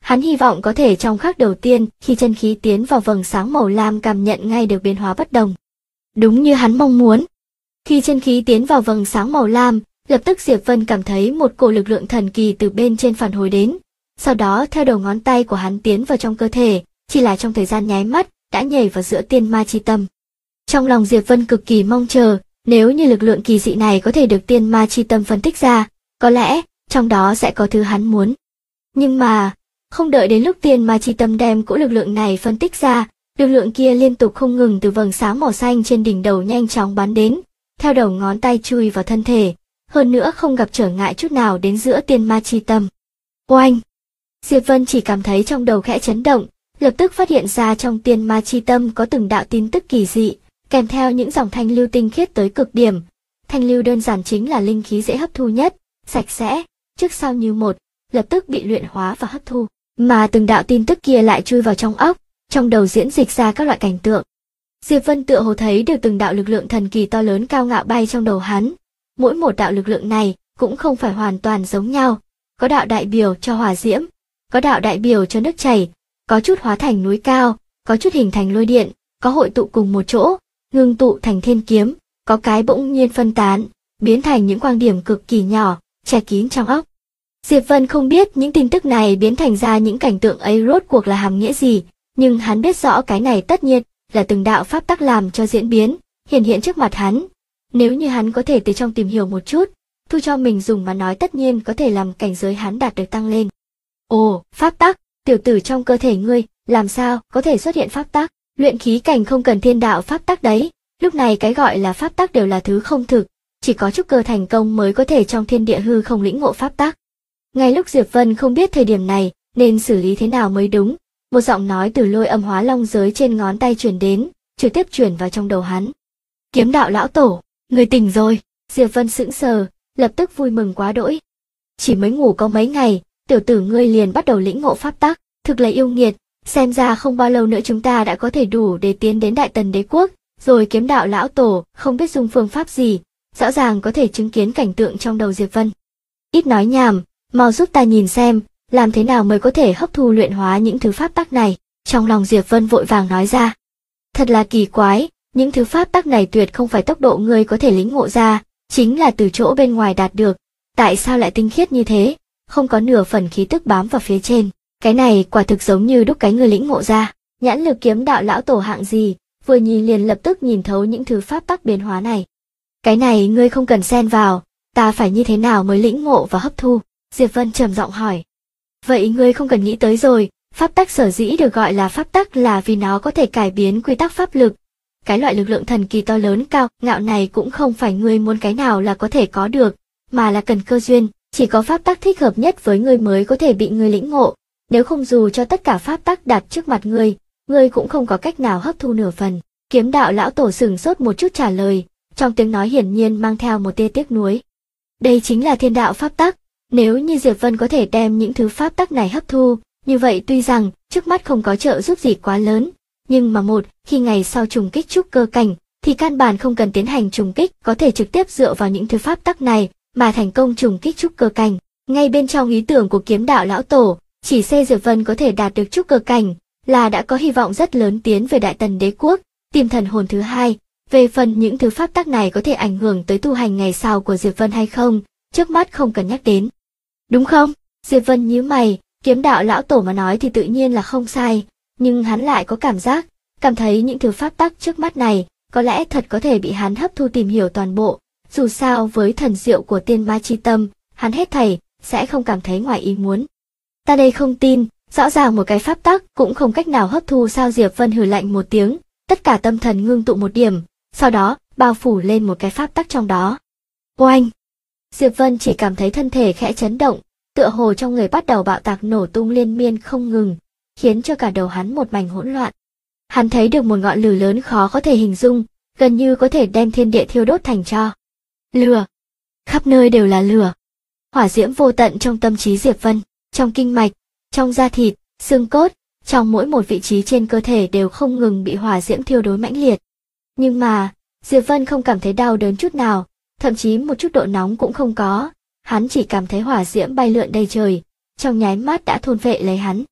Hắn hy vọng có thể trong khắc đầu tiên khi chân khí tiến vào vầng sáng màu lam cảm nhận ngay được biến hóa bất đồng. Đúng như hắn mong muốn. Khi chân khí tiến vào vầng sáng màu lam, lập tức Diệp Vân cảm thấy một cổ lực lượng thần kỳ từ bên trên phản hồi đến. Sau đó theo đầu ngón tay của hắn tiến vào trong cơ thể, chỉ là trong thời gian nháy mắt, đã nhảy vào giữa tiên ma chi tâm. Trong lòng Diệp Vân cực kỳ mong chờ, nếu như lực lượng kỳ dị này có thể được tiên ma chi tâm phân tích ra, có lẽ trong đó sẽ có thứ hắn muốn. Nhưng mà, không đợi đến lúc tiên ma chi tâm đem cỗ lực lượng này phân tích ra, lực lượng kia liên tục không ngừng từ vầng sáng màu xanh trên đỉnh đầu nhanh chóng bắn đến, theo đầu ngón tay chui vào thân thể, hơn nữa không gặp trở ngại chút nào đến giữa tiên ma chi tâm. Oanh! Diệp Vân chỉ cảm thấy trong đầu khẽ chấn động, lập tức phát hiện ra trong tiên ma chi tâm có từng đạo tin tức kỳ dị, kèm theo những dòng thanh lưu tinh khiết tới cực điểm. Thanh lưu đơn giản chính là linh khí dễ hấp thu nhất, sạch sẽ, trước sau như một, lập tức bị luyện hóa và hấp thu. Mà từng đạo tin tức kia lại chui vào trong óc, trong đầu diễn dịch ra các loại cảnh tượng. Diệp Vân tựa hồ thấy được từng đạo lực lượng thần kỳ to lớn cao ngạo bay trong đầu hắn. Mỗi một đạo lực lượng này cũng không phải hoàn toàn giống nhau, có đạo đại biểu cho hỏa diễm, có đạo đại biểu cho nước chảy, có chút hóa thành núi cao, có chút hình thành lôi điện, có hội tụ cùng một chỗ, ngưng tụ thành thiên kiếm, có cái bỗng nhiên phân tán, biến thành những quang điểm cực kỳ nhỏ, che kín trong óc. Diệp Vân không biết những tin tức này biến thành ra những cảnh tượng ấy rốt cuộc là hàm nghĩa gì, nhưng hắn biết rõ cái này tất nhiên là từng đạo pháp tắc làm cho diễn biến, hiện trước mặt hắn. Nếu như hắn có thể từ trong tìm hiểu một chút, thu cho mình dùng mà nói tất nhiên có thể làm cảnh giới hắn đạt được tăng lên. Ồ, pháp tắc, tiểu tử trong cơ thể ngươi, làm sao có thể xuất hiện pháp tắc? Luyện khí cảnh không cần thiên đạo pháp tắc đấy, lúc này cái gọi là pháp tắc đều là thứ không thực, chỉ có trúc cơ thành công mới có thể trong thiên địa hư không lĩnh ngộ pháp tắc. Ngay lúc Diệp Vân không biết thời điểm này nên xử lý thế nào mới đúng, một giọng nói từ Lôi Âm Hóa Long giới trên ngón tay truyền đến, trực tiếp truyền vào trong đầu hắn. Kiếm đạo lão tổ, người tỉnh rồi. Diệp Vân sững sờ, lập tức vui mừng quá đỗi. Chỉ mới ngủ có mấy ngày, tiểu tử ngươi liền bắt đầu lĩnh ngộ pháp tắc, thực là yêu nghiệt, xem ra không bao lâu nữa chúng ta đã có thể đủ để tiến đến Đại Tần Đế quốc, rồi kiếm đạo lão tổ không biết dùng phương pháp gì, rõ ràng có thể chứng kiến cảnh tượng trong đầu Diệp Vân. Ít nói nhảm, mau giúp ta nhìn xem, làm thế nào mới có thể hấp thu luyện hóa những thứ pháp tắc này. Trong lòng Diệp Vân vội vàng nói ra. Thật là kỳ quái, những thứ pháp tắc này tuyệt không phải tốc độ ngươi có thể lĩnh ngộ ra, chính là từ chỗ bên ngoài đạt được. Tại sao lại tinh khiết như thế, không có nửa phần khí tức bám vào phía trên. Cái này quả thực giống như đúc cái ngươi lĩnh ngộ ra. Nhãn lực kiếm đạo lão tổ hạng gì, vừa nhìn liền lập tức nhìn thấu những thứ pháp tắc biến hóa này. Cái này ngươi không cần xen vào, ta phải như thế nào mới lĩnh ngộ và hấp thu? Diệp Vân trầm giọng hỏi. Vậy ngươi không cần nghĩ tới rồi, pháp tắc sở dĩ được gọi là pháp tắc là vì nó có thể cải biến quy tắc pháp lực. Cái loại lực lượng thần kỳ to lớn cao ngạo này cũng không phải ngươi muốn cái nào là có thể có được, mà là cần cơ duyên, chỉ có pháp tắc thích hợp nhất với ngươi mới có thể bị ngươi lĩnh ngộ. Nếu không dù cho tất cả pháp tắc đặt trước mặt ngươi cũng không có cách nào hấp thu nửa phần. Kiếm đạo lão tổ sửng sốt một chút trả lời, trong tiếng nói hiển nhiên mang theo một tia tiếc nuối. Đây chính là thiên đạo pháp tắc, nếu như Diệp Vân có thể đem những thứ pháp tắc này hấp thu, như vậy tuy rằng trước mắt không có trợ giúp gì quá lớn, nhưng mà khi ngày sau trùng kích trúc cơ cảnh, thì căn bản không cần tiến hành trùng kích, có thể trực tiếp dựa vào những thứ pháp tắc này mà thành công trùng kích trúc cơ cảnh. Ngay bên trong ý tưởng của kiếm đạo lão tổ, chỉ xây Diệp Vân có thể đạt được trúc cơ cảnh là đã có hy vọng rất lớn tiến về Đại Tần Đế quốc, tìm thần hồn thứ hai. Về phần những thứ pháp tắc này có thể ảnh hưởng tới tu hành ngày sau của Diệp Vân hay không, trước mắt không cần nhắc đến. Đúng không? Diệp Vân nhíu mày, kiếm đạo lão tổ mà nói thì tự nhiên là không sai, nhưng hắn lại có cảm thấy những thứ pháp tắc trước mắt này có lẽ thật có thể bị hắn hấp thu tìm hiểu toàn bộ. Dù sao với thần diệu của tiên ma chi tâm, hắn hết thảy sẽ không cảm thấy ngoài ý muốn. Ta đây không tin, rõ ràng một cái pháp tắc cũng không cách nào hấp thu sao? Diệp Vân hừ lạnh một tiếng, tất cả tâm thần ngưng tụ một điểm, sau đó bao phủ lên một cái pháp tắc trong đó. Oanh! Diệp Vân chỉ cảm thấy thân thể khẽ chấn động, tựa hồ trong người bắt đầu bạo tạc nổ tung liên miên không ngừng, khiến cho cả đầu hắn một mảnh hỗn loạn. Hắn thấy được một ngọn lửa lớn khó có thể hình dung, gần như có thể đem thiên địa thiêu đốt thành tro. Lửa! Khắp nơi đều là lửa. Hỏa diễm vô tận trong tâm trí Diệp Vân, trong kinh mạch, trong da thịt, xương cốt, trong mỗi một vị trí trên cơ thể đều không ngừng bị hỏa diễm thiêu đốt mãnh liệt. Nhưng mà, Diệp Vân không cảm thấy đau đớn chút nào, thậm chí một chút độ nóng cũng không có, hắn chỉ cảm thấy hỏa diễm bay lượn đầy trời, trong nháy mắt đã thôn phệ lấy hắn.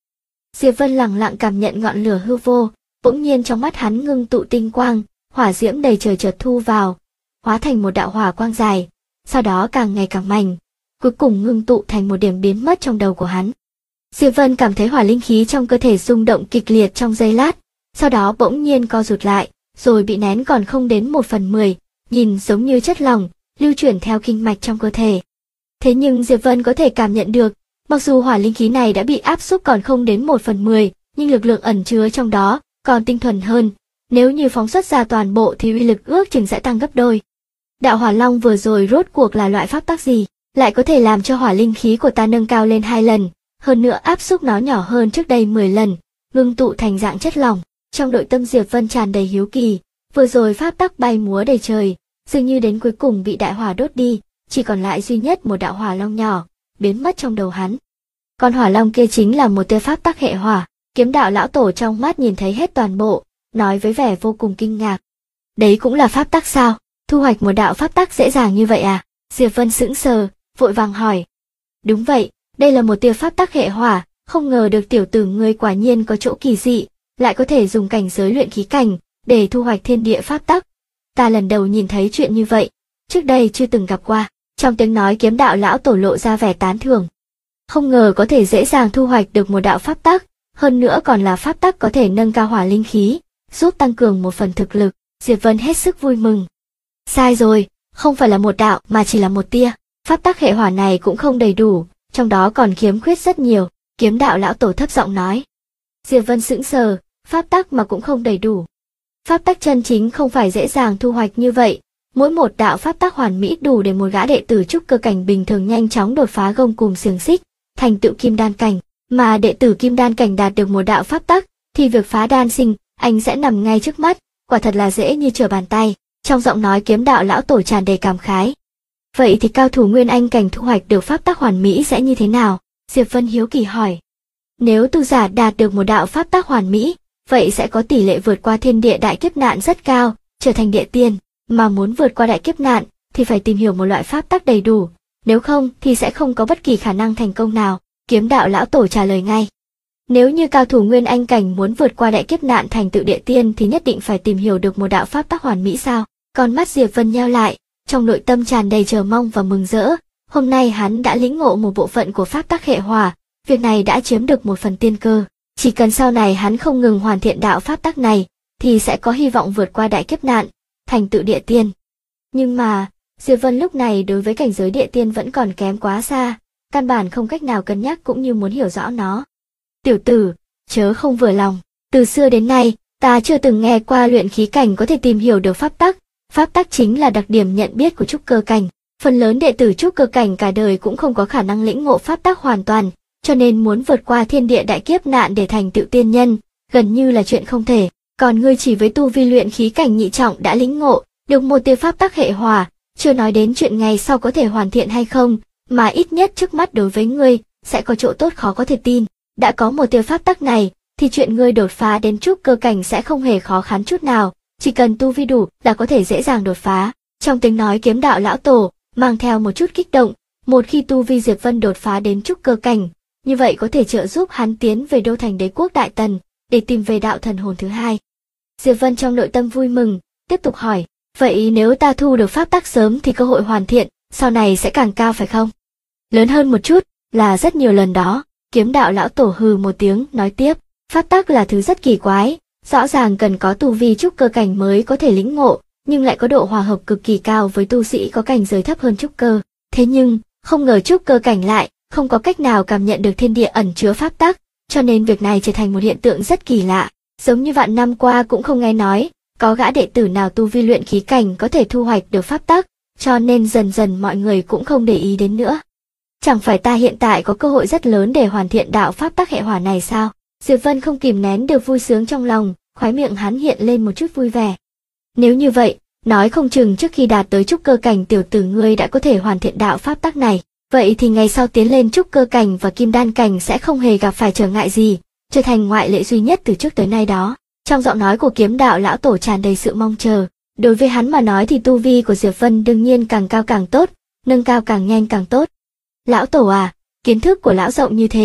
Diệp Vân lặng lặng cảm nhận ngọn lửa hư vô, bỗng nhiên trong mắt hắn ngưng tụ tinh quang, hỏa diễm đầy trời chợt thu vào, hóa thành một đạo hỏa quang dài, sau đó càng ngày càng mạnh, cuối cùng ngưng tụ thành một điểm biến mất trong đầu của hắn. Diệp Vân cảm thấy hỏa linh khí trong cơ thể rung động kịch liệt trong giây lát, sau đó bỗng nhiên co rụt lại, rồi bị nén còn không đến 1/10, nhìn giống như chất lỏng, lưu chuyển theo kinh mạch trong cơ thể. Thế nhưng Diệp Vân có thể cảm nhận được, mặc dù hỏa linh khí này đã bị áp xúc còn không đến 1/10, nhưng lực lượng ẩn chứa trong đó còn tinh thuần hơn, nếu như phóng xuất ra toàn bộ thì uy lực ước chừng sẽ tăng gấp đôi. Đạo hỏa long vừa rồi rốt cuộc là loại pháp tắc gì, lại có thể làm cho hỏa linh khí của ta nâng cao lên 2 lần, hơn nữa áp xúc nó nhỏ hơn trước đây 10 lần, ngưng tụ thành dạng chất lỏng. Trong nội tâm Diệp Vân tràn đầy hiếu kỳ, vừa rồi pháp tắc bay múa đầy trời, dường như đến cuối cùng bị đại hỏa đốt đi, chỉ còn lại duy nhất một đạo hỏa long nhỏ, biến mất trong đầu hắn. Con hỏa long kia chính là một tia pháp tắc hệ hỏa. Kiếm đạo lão tổ trong mắt nhìn thấy hết toàn bộ, nói với vẻ vô cùng kinh ngạc. Đấy cũng là pháp tắc sao? Thu hoạch một đạo pháp tắc dễ dàng như vậy à? Diệp Vân sững sờ, vội vàng hỏi. Đúng vậy, đây là một tia pháp tắc hệ hỏa, không ngờ được tiểu tử ngươi quả nhiên có chỗ kỳ dị, lại có thể dùng cảnh giới luyện khí cảnh để thu hoạch thiên địa pháp tắc. Ta lần đầu nhìn thấy chuyện như vậy, trước đây chưa từng gặp qua. Trong tiếng nói kiếm đạo lão tổ lộ ra vẻ tán thưởng. Không ngờ có thể dễ dàng thu hoạch được một đạo pháp tắc, hơn nữa còn là pháp tắc có thể nâng cao hỏa linh khí, giúp tăng cường một phần thực lực. Diệp Vân hết sức vui mừng. Sai rồi, không phải là một đạo mà chỉ là một tia. Pháp tắc hệ hỏa này cũng không đầy đủ, trong đó còn khiếm khuyết rất nhiều. Kiếm đạo lão tổ thấp giọng nói. Diệp Vân sững sờ, pháp tắc mà cũng không đầy đủ. Pháp tắc chân chính không phải dễ dàng thu hoạch như vậy. Mỗi một đạo pháp tắc hoàn mỹ đủ để một gã đệ tử trúc cơ cảnh bình thường nhanh chóng đột phá gông cùm xiềng xích, thành tựu kim đan cảnh. Mà đệ tử kim đan cảnh đạt được một đạo pháp tắc, thì việc phá đan sinh, anh sẽ nằm ngay trước mắt, quả thật là dễ như trở bàn tay. Trong giọng nói kiếm đạo lão tổ tràn đầy cảm khái. Vậy thì cao thủ nguyên anh cảnh thu hoạch được pháp tắc hoàn mỹ sẽ như thế nào? Diệp Vân hiếu kỳ hỏi. Nếu tu giả đạt được một đạo pháp tắc hoàn mỹ, vậy sẽ có tỷ lệ vượt qua thiên địa đại kiếp nạn rất cao, trở thành địa tiên. Mà muốn vượt qua đại kiếp nạn, thì phải tìm hiểu một loại pháp tắc đầy đủ, nếu không thì sẽ không có bất kỳ khả năng thành công nào. Kiếm đạo lão tổ trả lời ngay. Nếu như cao thủ nguyên anh cảnh muốn vượt qua đại kiếp nạn thành tựu địa tiên thì nhất định phải tìm hiểu được một đạo pháp tắc hoàn mỹ sao? Con mắt Diệp Vân nheo lại, trong nội tâm tràn đầy chờ mong và mừng rỡ. Hôm nay hắn đã lĩnh ngộ một bộ phận của pháp tắc hệ hỏa, việc này đã chiếm được một phần tiên cơ. Chỉ cần sau này hắn không ngừng hoàn thiện đạo pháp tắc này, thì sẽ có hy vọng vượt qua đại kiếp nạn, thành tựu địa tiên. Nhưng mà, Diệp Vân lúc này đối với cảnh giới địa tiên vẫn còn kém quá xa, căn bản không cách nào cân nhắc cũng như muốn hiểu rõ nó. Tiểu tử, chớ không vừa lòng, từ xưa đến nay, ta chưa từng nghe qua luyện khí cảnh có thể tìm hiểu được pháp tắc chính là đặc điểm nhận biết của trúc cơ cảnh. Phần lớn đệ tử trúc cơ cảnh cả đời cũng không có khả năng lĩnh ngộ pháp tắc hoàn toàn, cho nên muốn vượt qua thiên địa đại kiếp nạn để thành tựu tiên nhân, gần như là chuyện không thể. Còn ngươi chỉ với tu vi luyện khí cảnh nhị trọng đã lĩnh ngộ được một tia pháp tắc hệ hỏa, chưa nói đến chuyện ngày sau có thể hoàn thiện hay không, mà ít nhất trước mắt đối với ngươi sẽ có chỗ tốt khó có thể tin. Đã có một tia pháp tắc này, thì chuyện ngươi đột phá đến trúc cơ cảnh sẽ không hề khó khăn chút nào, chỉ cần tu vi đủ là có thể dễ dàng đột phá. Trong tiếng nói kiếm đạo lão tổ mang theo một chút kích động, một khi tu vi Diệp Vân đột phá đến trúc cơ cảnh, như vậy có thể trợ giúp hắn tiến về đô thành đế quốc Đại Tần, để tìm về đạo thần hồn thứ hai. Diệp Vân trong nội tâm vui mừng, tiếp tục hỏi, vậy nếu ta thu được pháp tắc sớm thì cơ hội hoàn thiện, sau này sẽ càng cao phải không? Lớn hơn một chút, là rất nhiều lần đó. Kiếm đạo lão tổ hừ một tiếng, nói tiếp, pháp tắc là thứ rất kỳ quái, rõ ràng cần có tu vi trúc cơ cảnh mới có thể lĩnh ngộ, nhưng lại có độ hòa hợp cực kỳ cao với tu sĩ có cảnh giới thấp hơn trúc cơ. Thế nhưng, không ngờ trúc cơ cảnh lại không có cách nào cảm nhận được thiên địa ẩn chứa pháp tắc, cho nên việc này trở thành một hiện tượng rất kỳ lạ, giống như vạn năm qua cũng không nghe nói có gã đệ tử nào tu vi luyện khí cảnh có thể thu hoạch được pháp tắc, cho nên dần dần mọi người cũng không để ý đến nữa. Chẳng phải ta hiện tại có cơ hội rất lớn để hoàn thiện đạo pháp tắc hệ hỏa này sao? Diệp Vân không kìm nén được vui sướng trong lòng, khóe miệng hắn hiện lên một chút vui vẻ. Nếu như vậy, nói không chừng trước khi đạt tới trúc cơ cảnh tiểu tử ngươi đã có thể hoàn thiện đạo pháp tắc này, vậy thì ngày sau tiến lên trúc cơ cảnh và kim đan cảnh sẽ không hề gặp phải trở ngại gì, trở thành ngoại lệ duy nhất từ trước tới nay đó. Trong giọng nói của kiếm đạo lão tổ tràn đầy sự mong chờ, đối với hắn mà nói thì tu vi của Diệp Vân đương nhiên càng cao càng tốt, nâng cao càng nhanh càng tốt. Lão tổ à, kiến thức của lão rộng như thế,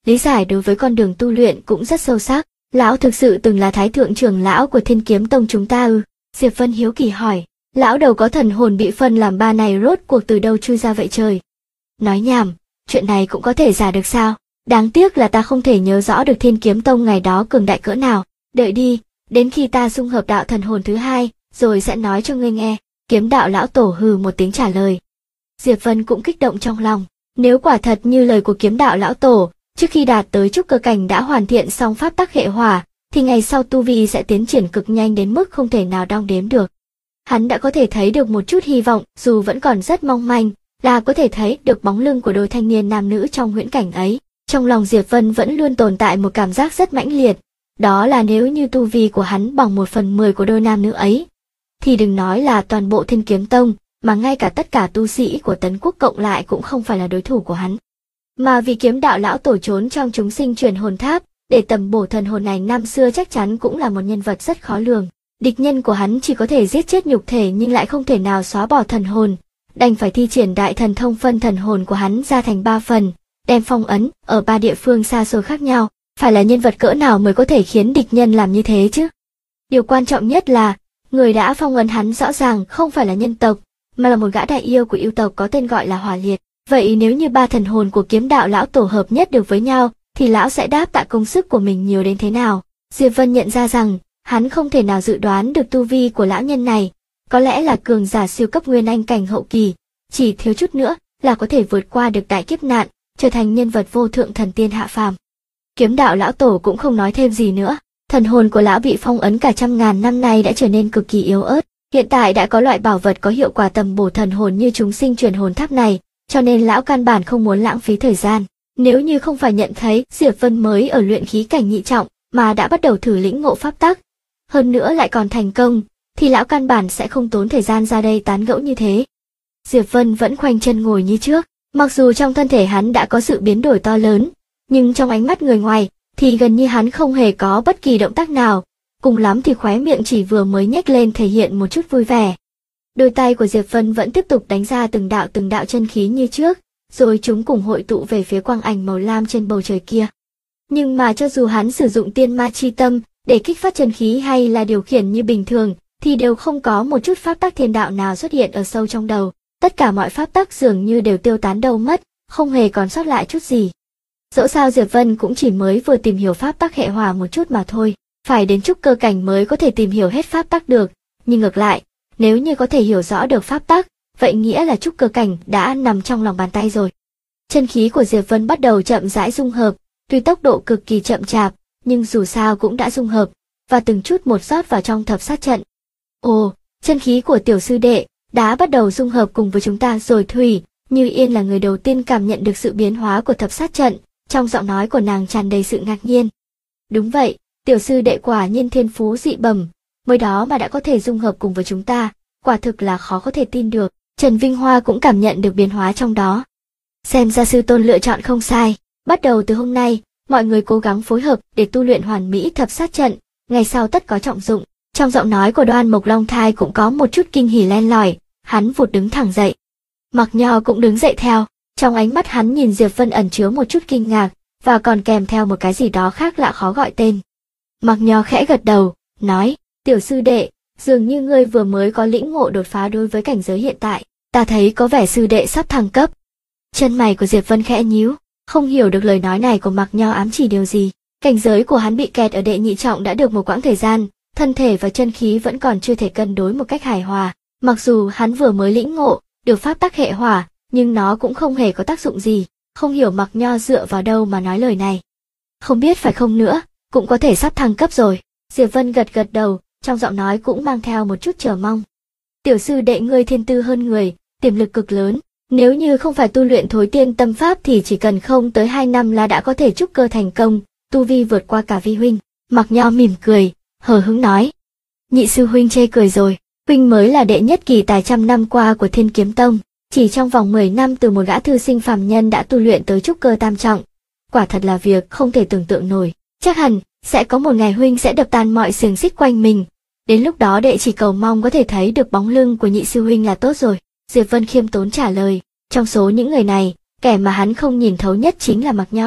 lý giải đối với con đường tu luyện cũng rất sâu sắc. Lão thực sự từng là thái thượng trưởng lão của Thiên Kiếm Tông chúng ta ư? Diệp Vân hiếu kỳ hỏi. Lão đầu có thần hồn bị phân làm ba này rốt cuộc từ đâu chui ra vậy trời? Nói nhảm, chuyện này cũng có thể giả được sao? Đáng tiếc là ta không thể nhớ rõ được Thiên Kiếm Tông ngày đó cường đại cỡ nào. Đợi đi, đến khi ta dung hợp đạo thần hồn thứ hai, rồi sẽ nói cho ngươi nghe. Kiếm đạo lão tổ hừ một tiếng trả lời. Diệp Vân cũng kích động trong lòng. Nếu quả thật như lời của kiếm đạo lão tổ, trước khi đạt tới trúc cơ cảnh đã hoàn thiện xong pháp tắc hệ hỏa, thì ngày sau tu vi sẽ tiến triển cực nhanh đến mức không thể nào đong đếm được. Hắn đã có thể thấy được một chút hy vọng, dù vẫn còn rất mong manh, là có thể thấy được bóng lưng của đôi thanh niên nam nữ trong huyễn cảnh ấy. Trong lòng Diệp Vân vẫn luôn tồn tại một cảm giác rất mãnh liệt, đó là nếu như tu vi của hắn bằng 1/10 của đôi nam nữ ấy, thì đừng nói là toàn bộ Thiên Kiếm Tông, mà ngay cả tất cả tu sĩ của Tấn Quốc cộng lại cũng không phải là đối thủ của hắn. Mà vì kiếm đạo lão tổ trốn trong chúng sinh truyền hồn tháp, để tầm bổ thần hồn này năm xưa chắc chắn cũng là một nhân vật rất khó lường. Địch nhân của hắn chỉ có thể giết chết nhục thể nhưng lại không thể nào xóa bỏ thần hồn, đành phải thi triển đại thần thông phân thần hồn của hắn ra thành 3 phần, đem phong ấn ở 3 địa phương xa xôi khác nhau. Phải là nhân vật cỡ nào mới có thể khiến địch nhân làm như thế chứ? Điều quan trọng nhất là, người đã phong ấn hắn rõ ràng không phải là nhân tộc, mà là một gã đại yêu của yêu tộc có tên gọi là Hỏa Liệt. Vậy nếu như 3 thần hồn của kiếm đạo lão tổ hợp nhất được với nhau, thì lão sẽ đáp tạ công sức của mình nhiều đến thế nào? Diệp Vân nhận ra rằng, hắn không thể nào dự đoán được tu vi của lão nhân này, có lẽ là cường giả siêu cấp nguyên anh cảnh hậu kỳ, chỉ thiếu chút nữa là có thể vượt qua được đại kiếp nạn, trở thành nhân vật vô thượng thần tiên hạ phàm. Kiếm đạo lão tổ cũng không nói thêm gì nữa, thần hồn của lão bị phong ấn cả trăm ngàn năm nay đã trở nên cực kỳ yếu ớt, hiện tại đã có loại bảo vật có hiệu quả tầm bổ thần hồn như chúng sinh truyền hồn tháp này, cho nên lão căn bản không muốn lãng phí thời gian. Nếu như không phải nhận thấy Diệp Vân mới ở luyện khí cảnh nhị trọng mà đã bắt đầu thử lĩnh ngộ pháp tắc, hơn nữa lại còn thành công, thì lão căn bản sẽ không tốn thời gian ra đây tán gẫu như thế. Diệp Vân vẫn khoanh chân ngồi như trước, mặc dù trong thân thể hắn đã có sự biến đổi to lớn, nhưng trong ánh mắt người ngoài thì gần như hắn không hề có bất kỳ động tác nào, cùng lắm thì khóe miệng chỉ vừa mới nhếch lên thể hiện một chút vui vẻ. Đôi tay của Diệp Vân vẫn tiếp tục đánh ra từng đạo chân khí như trước, rồi chúng cùng hội tụ về phía quang ảnh màu lam trên bầu trời kia. Nhưng mà cho dù hắn sử dụng tiên ma chi tâm để kích phát chân khí hay là điều khiển như bình thường, thì đều không có một chút pháp tắc thiên đạo nào xuất hiện ở sâu trong đầu. Tất cả mọi pháp tắc dường như đều tiêu tán đâu mất, không hề còn sót lại chút gì. Dẫu sao Diệp Vân cũng chỉ mới vừa tìm hiểu pháp tắc hệ hỏa một chút mà thôi, phải đến trúc cơ cảnh mới có thể tìm hiểu hết pháp tắc được, nhưng ngược lại, nếu như có thể hiểu rõ được pháp tắc, vậy nghĩa là trúc cơ cảnh đã nằm trong lòng bàn tay rồi. Chân khí của Diệp Vân bắt đầu chậm rãi dung hợp, tuy tốc độ cực kỳ chậm chạp, nhưng dù sao cũng đã dung hợp, và từng chút một rót vào trong thập sát trận. Ồ, chân khí của tiểu sư đệ đã bắt đầu dung hợp cùng với chúng ta rồi. Thủy Như Yên là người đầu tiên cảm nhận được sự biến hóa của thập sát trận, trong giọng nói của nàng tràn đầy sự ngạc nhiên. Đúng vậy, tiểu sư đệ quả nhiên thiên phú dị bẩm, mới đó mà đã có thể dung hợp cùng với chúng ta, quả thực là khó có thể tin được. Trần Vinh Hoa cũng cảm nhận được biến hóa trong đó. Xem ra sư tôn lựa chọn không sai, bắt đầu từ hôm nay, mọi người cố gắng phối hợp để tu luyện hoàn mỹ thập sát trận, ngày sau tất có trọng dụng. Trong giọng nói của Đoan Mộc Long Thai cũng có một chút kinh hỉ len lỏi, hắn vụt đứng thẳng dậy. Mạc Nho cũng đứng dậy theo, trong ánh mắt hắn nhìn Diệp Vân ẩn chứa một chút kinh ngạc, và còn kèm theo một cái gì đó khác lạ khó gọi tên. Mạc Nho khẽ gật đầu, nói, tiểu sư đệ, dường như ngươi vừa mới có lĩnh ngộ đột phá đối với cảnh giới hiện tại, ta thấy có vẻ sư đệ sắp thăng cấp. Chân mày của Diệp Vân khẽ nhíu, không hiểu được lời nói này của Mạc Nho ám chỉ điều gì. Cảnh giới của hắn bị kẹt ở đệ nhị trọng đã được một quãng thời gian, thân thể và chân khí vẫn còn chưa thể cân đối một cách hài hòa. Mặc dù hắn vừa mới lĩnh ngộ được pháp tắc hệ hỏa, nhưng nó cũng không hề có tác dụng gì. Không hiểu Mạc Nho dựa vào đâu mà nói lời này. Không biết phải không nữa, cũng có thể sắp thăng cấp rồi. Diệp Vân gật gật đầu, trong giọng nói cũng mang theo một chút chờ mong. Tiểu sư đệ ngươi thiên tư hơn người, tiềm lực cực lớn. Nếu như không phải tu luyện thối tiên tâm pháp thì chỉ cần không tới 2 năm là đã có thể trúc cơ thành công, tu vi vượt qua cả vi huynh. Mạc Nho mỉm cười, hờ hững nói. Nhị sư huynh chê cười rồi, huynh mới là đệ nhất kỳ tài trăm năm qua của Thiên Kiếm Tông. Chỉ trong vòng 10 năm từ một gã thư sinh phàm nhân đã tu luyện tới trúc cơ tam trọng. Quả thật là việc không thể tưởng tượng nổi. Chắc hẳn, sẽ có một ngày huynh sẽ đập tan mọi xiềng xích quanh mình. Đến lúc đó đệ chỉ cầu mong có thể thấy được bóng lưng của nhị sư huynh là tốt rồi. Diệp Vân khiêm tốn trả lời, trong số những người này, kẻ mà hắn không nhìn thấu nhất chính là Mạc Nho.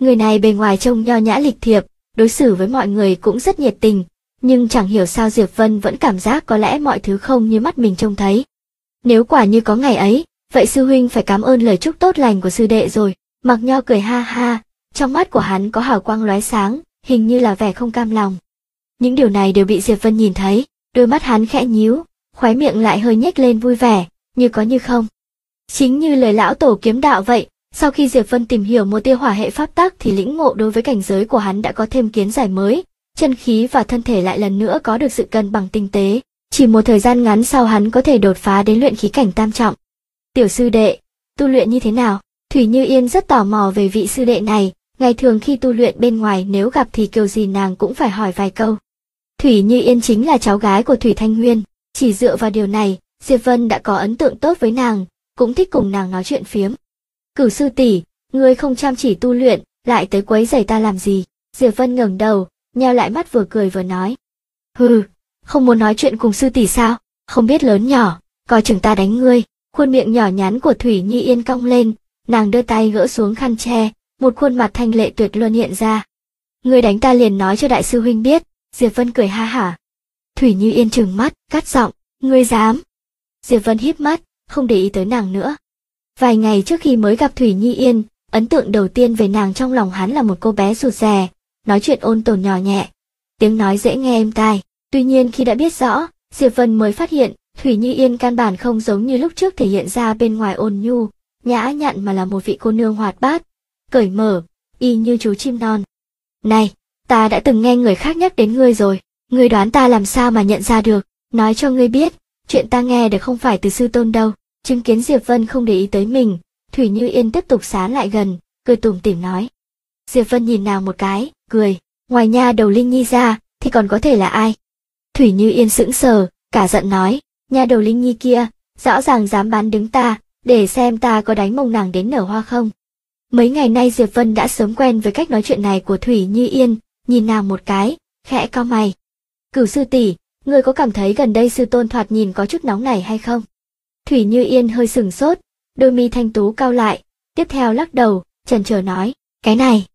Người này bề ngoài trông nho nhã lịch thiệp, đối xử với mọi người cũng rất nhiệt tình, nhưng chẳng hiểu sao Diệp Vân vẫn cảm giác có lẽ mọi thứ không như mắt mình trông thấy. Nếu quả như có ngày ấy, vậy sư huynh phải cảm ơn lời chúc tốt lành của sư đệ rồi. Mạc Nho cười ha ha, trong mắt của hắn có hào quang lóe sáng, hình như là vẻ không cam lòng. Những điều này đều bị Diệp Vân nhìn thấy, đôi mắt hắn khẽ nhíu, khóe miệng lại hơi nhếch lên vui vẻ, như có như không. Chính như lời lão tổ kiếm đạo vậy, sau khi Diệp Vân tìm hiểu một tia hỏa hệ pháp tắc thì lĩnh ngộ đối với cảnh giới của hắn đã có thêm kiến giải mới, chân khí và thân thể lại lần nữa có được sự cân bằng tinh tế, chỉ một thời gian ngắn sau hắn có thể đột phá đến luyện khí cảnh tam trọng. Tiểu sư đệ, tu luyện như thế nào? Thủy Như Yên rất tò mò về vị sư đệ này, ngày thường khi tu luyện bên ngoài nếu gặp thì kiểu gì nàng cũng phải hỏi vài câu. Thủy Như Yên chính là cháu gái của Thủy Thanh Nguyên, chỉ dựa vào điều này, Diệp Vân đã có ấn tượng tốt với nàng, cũng thích cùng nàng nói chuyện phiếm. Cửu sư tỷ, ngươi không chăm chỉ tu luyện, lại tới quấy rầy ta làm gì? Diệp Vân ngẩng đầu, nheo lại mắt vừa cười vừa nói. Hừ, không muốn nói chuyện cùng sư tỷ sao? Không biết lớn nhỏ, coi chừng ta đánh ngươi. Khuôn miệng nhỏ nhắn của Thủy Như Yên cong lên, nàng đưa tay gỡ xuống khăn che, một khuôn mặt thanh lệ tuyệt luân hiện ra. Ngươi đánh ta liền nói cho đại sư huynh biết. Diệp Vân cười ha hả. Thủy Như Yên trừng mắt, cắt giọng, ngươi dám? Diệp Vân híp mắt, không để ý tới nàng nữa. Vài ngày trước khi mới gặp Thủy Như Yên, ấn tượng đầu tiên về nàng trong lòng hắn là một cô bé rụt rè, nói chuyện ôn tồn nhỏ nhẹ, tiếng nói dễ nghe êm tai. Tuy nhiên khi đã biết rõ, Diệp Vân mới phát hiện, Thủy Như Yên căn bản không giống như lúc trước thể hiện ra bên ngoài ôn nhu, nhã nhặn mà là một vị cô nương hoạt bát, cởi mở, y như chú chim non. Này, ta đã từng nghe người khác nhắc đến ngươi rồi, ngươi đoán ta làm sao mà nhận ra được, nói cho ngươi biết, chuyện ta nghe được không phải từ sư tôn đâu. Chứng kiến Diệp Vân không để ý tới mình, Thủy Như Yên tiếp tục sán lại gần, cười tủm tỉm nói. Diệp Vân nhìn nàng một cái, cười, ngoài nha đầu Linh Nhi ra, thì còn có thể là ai? Thủy Như Yên sững sờ, cả giận nói, nha đầu Linh Nhi kia, rõ ràng dám bán đứng ta, để xem ta có đánh mông nàng đến nở hoa không. Mấy ngày nay Diệp Vân đã sớm quen với cách nói chuyện này của Thủy Như Yên, nhìn nàng một cái, khẽ cau mày. Cửu sư tỷ, ngươi có cảm thấy gần đây sư tôn thoạt nhìn có chút nóng nảy hay không? Thủy Như Yên hơi sừng sốt, đôi mi thanh tú cau lại, tiếp theo lắc đầu, chần chờ nói, cái này.